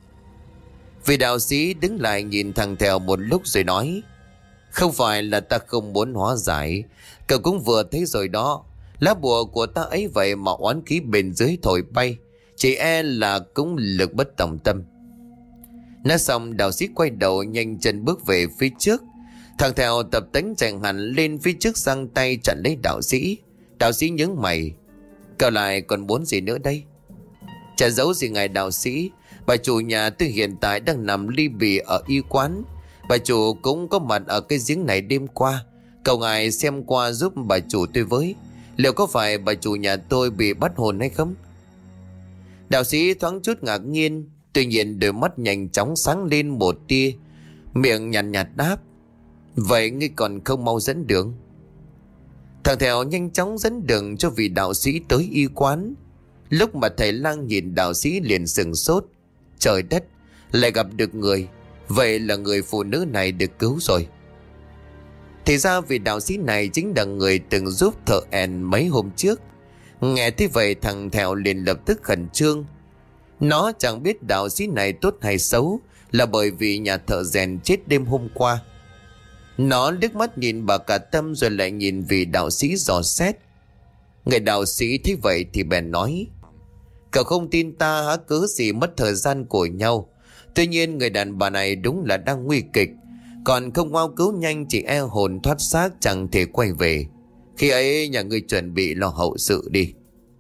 Vị đạo sĩ đứng lại nhìn thằng Thèo một lúc rồi nói. Không phải là ta không muốn hóa giải, cậu cũng vừa thấy rồi đó. Lá bùa của ta ấy vậy mà oán khí bên dưới thổi bay, chỉ e là cũng lực bất tòng tâm. Nói xong đạo sĩ quay đầu nhanh chân bước về phía trước. Thằng Thèo tập tễnh chạy hẳn lên phía trước, giang tay chặn lấy đạo sĩ. Đạo sĩ nhướng mày. Cậu lại còn muốn gì nữa đây? Chả giấu gì ngài đạo sĩ, bà chủ nhà tôi hiện tại đang nằm ly bì ở y quán. Bà chủ cũng có mặt ở cái giếng này đêm qua. Cậu ngài xem qua giúp bà chủ tôi với, liệu có phải bà chủ nhà tôi bị bắt hồn hay không? Đạo sĩ thoáng chút ngạc nhiên, tuy nhiên đôi mắt nhanh chóng sáng lên một tia, miệng nhàn nhạt, nhạt đáp. Vậy ngươi còn không mau dẫn đường? Thằng Thèo nhanh chóng dẫn đường cho vị đạo sĩ tới y quán. Lúc mà thầy lang nhìn đạo sĩ liền sừng sốt. Trời đất, lại gặp được người. Vậy là người phụ nữ này được cứu rồi. Thì ra vị đạo sĩ này chính là người từng giúp thợ èn mấy hôm trước. Nghe thế vậy thằng Thèo liền lập tức khẩn trương. Nó chẳng biết đạo sĩ này tốt hay xấu, là bởi vì nhà thợ rèn chết đêm hôm qua. Nó liếc mắt nhìn bà cả Tâm rồi lại nhìn vị đạo sĩ dò xét. Người đạo sĩ thấy vậy thì bèn nói. Cậu không tin ta hả, cớ gì mất thời gian của nhau. Tuy nhiên người đàn bà này đúng là đang nguy kịch, còn không mau cứu nhanh chỉ e hồn thoát xác chẳng thể quay về. Khi ấy nhà ngươi chuẩn bị lo hậu sự đi.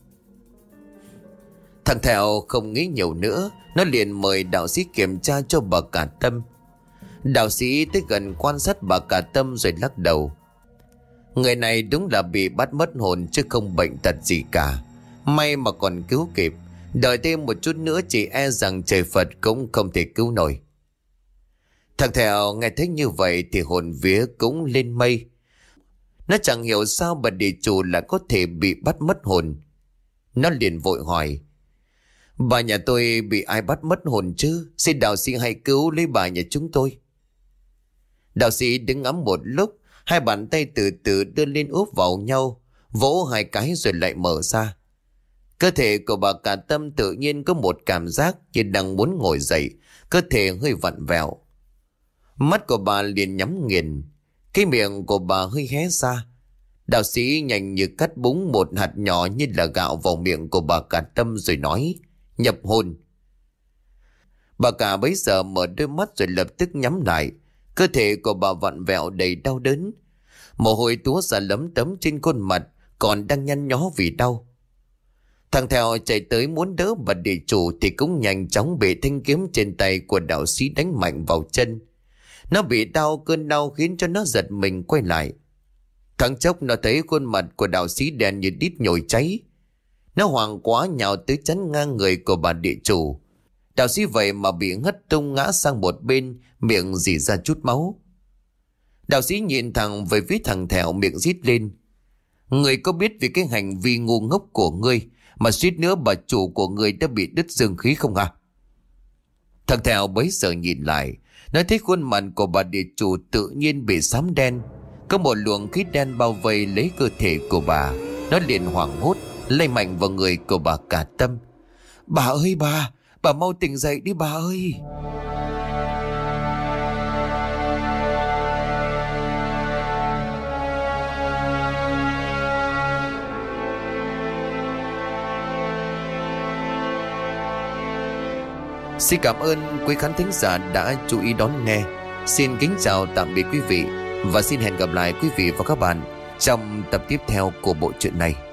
Thằng Thèo không nghĩ nhiều nữa, nó liền mời đạo sĩ kiểm tra cho bà cả Tâm. Đạo sĩ tới gần quan sát bà cả Tâm rồi lắc đầu. Người này đúng là bị bắt mất hồn chứ không bệnh tật gì cả. May mà còn cứu kịp, đợi thêm một chút nữa chỉ e rằng trời Phật cũng không thể cứu nổi. Thằng Thèo nghe thấy như vậy thì hồn vía cũng lên mây. Nó chẳng hiểu sao bà địa chủ lại có thể bị bắt mất hồn. Nó liền vội hỏi. Bà nhà tôi bị ai bắt mất hồn chứ? Xin đạo sĩ hãy cứu lấy bà nhà chúng tôi. Đạo sĩ đứng ngắm một lúc, hai bàn tay từ từ đưa lên úp vào nhau, vỗ hai cái rồi lại mở ra. Cơ thể của bà cả Tâm tự nhiên có một cảm giác như đang muốn ngồi dậy, cơ thể hơi vặn vẹo. Mắt của bà liền nhắm nghiền, cái miệng của bà hơi hé ra. Đạo sĩ nhanh như cắt búng một hạt nhỏ như là gạo vào miệng của bà cả Tâm rồi nói. Nhập hồn. Bà cả bấy giờ mở đôi mắt rồi lập tức nhắm lại. Cơ thể của bà vặn vẹo đầy đau đớn. Mồ hôi túa ra lấm tấm trên khuôn mặt, còn đang nhăn nhó vì đau. Thằng Thèo chạy tới muốn đỡ bà địa chủ thì cũng nhanh chóng bị thanh kiếm trên tay của đạo sĩ đánh mạnh vào chân. Nó bị đau, cơn đau khiến cho nó giật mình quay lại. Thoáng chốc nó thấy khuôn mặt của đạo sĩ đen như đít nhồi cháy. Nó hoảng quá nhào tới chắn ngang người của bà địa chủ. Đạo sĩ vậy mà bị ngất tung ngã sang một bên, miệng rỉ ra chút máu. Đạo sĩ nhìn thẳng về phía thằng Thèo, miệng rít lên. Người có biết vì cái hành vi ngu ngốc của ngươi mà suýt nữa bà chủ của ngươi đã bị đứt dương khí không hả? Thằng Thèo bấy giờ nhìn lại, nó thấy khuôn mặt của bà địa chủ tự nhiên bị xám đen. Có một luồng khí đen bao vây lấy cơ thể của bà. Nó liền hoảng hốt lay mạnh vào người của bà cả Tâm. Bà ơi bà, bà mau tỉnh dậy đi bà ơi. Xin cảm ơn quý khán thính giả đã chú ý đón nghe. Xin kính chào tạm biệt quý vị Và xin hẹn gặp lại quý vị và các bạn trong tập tiếp theo của bộ truyện này.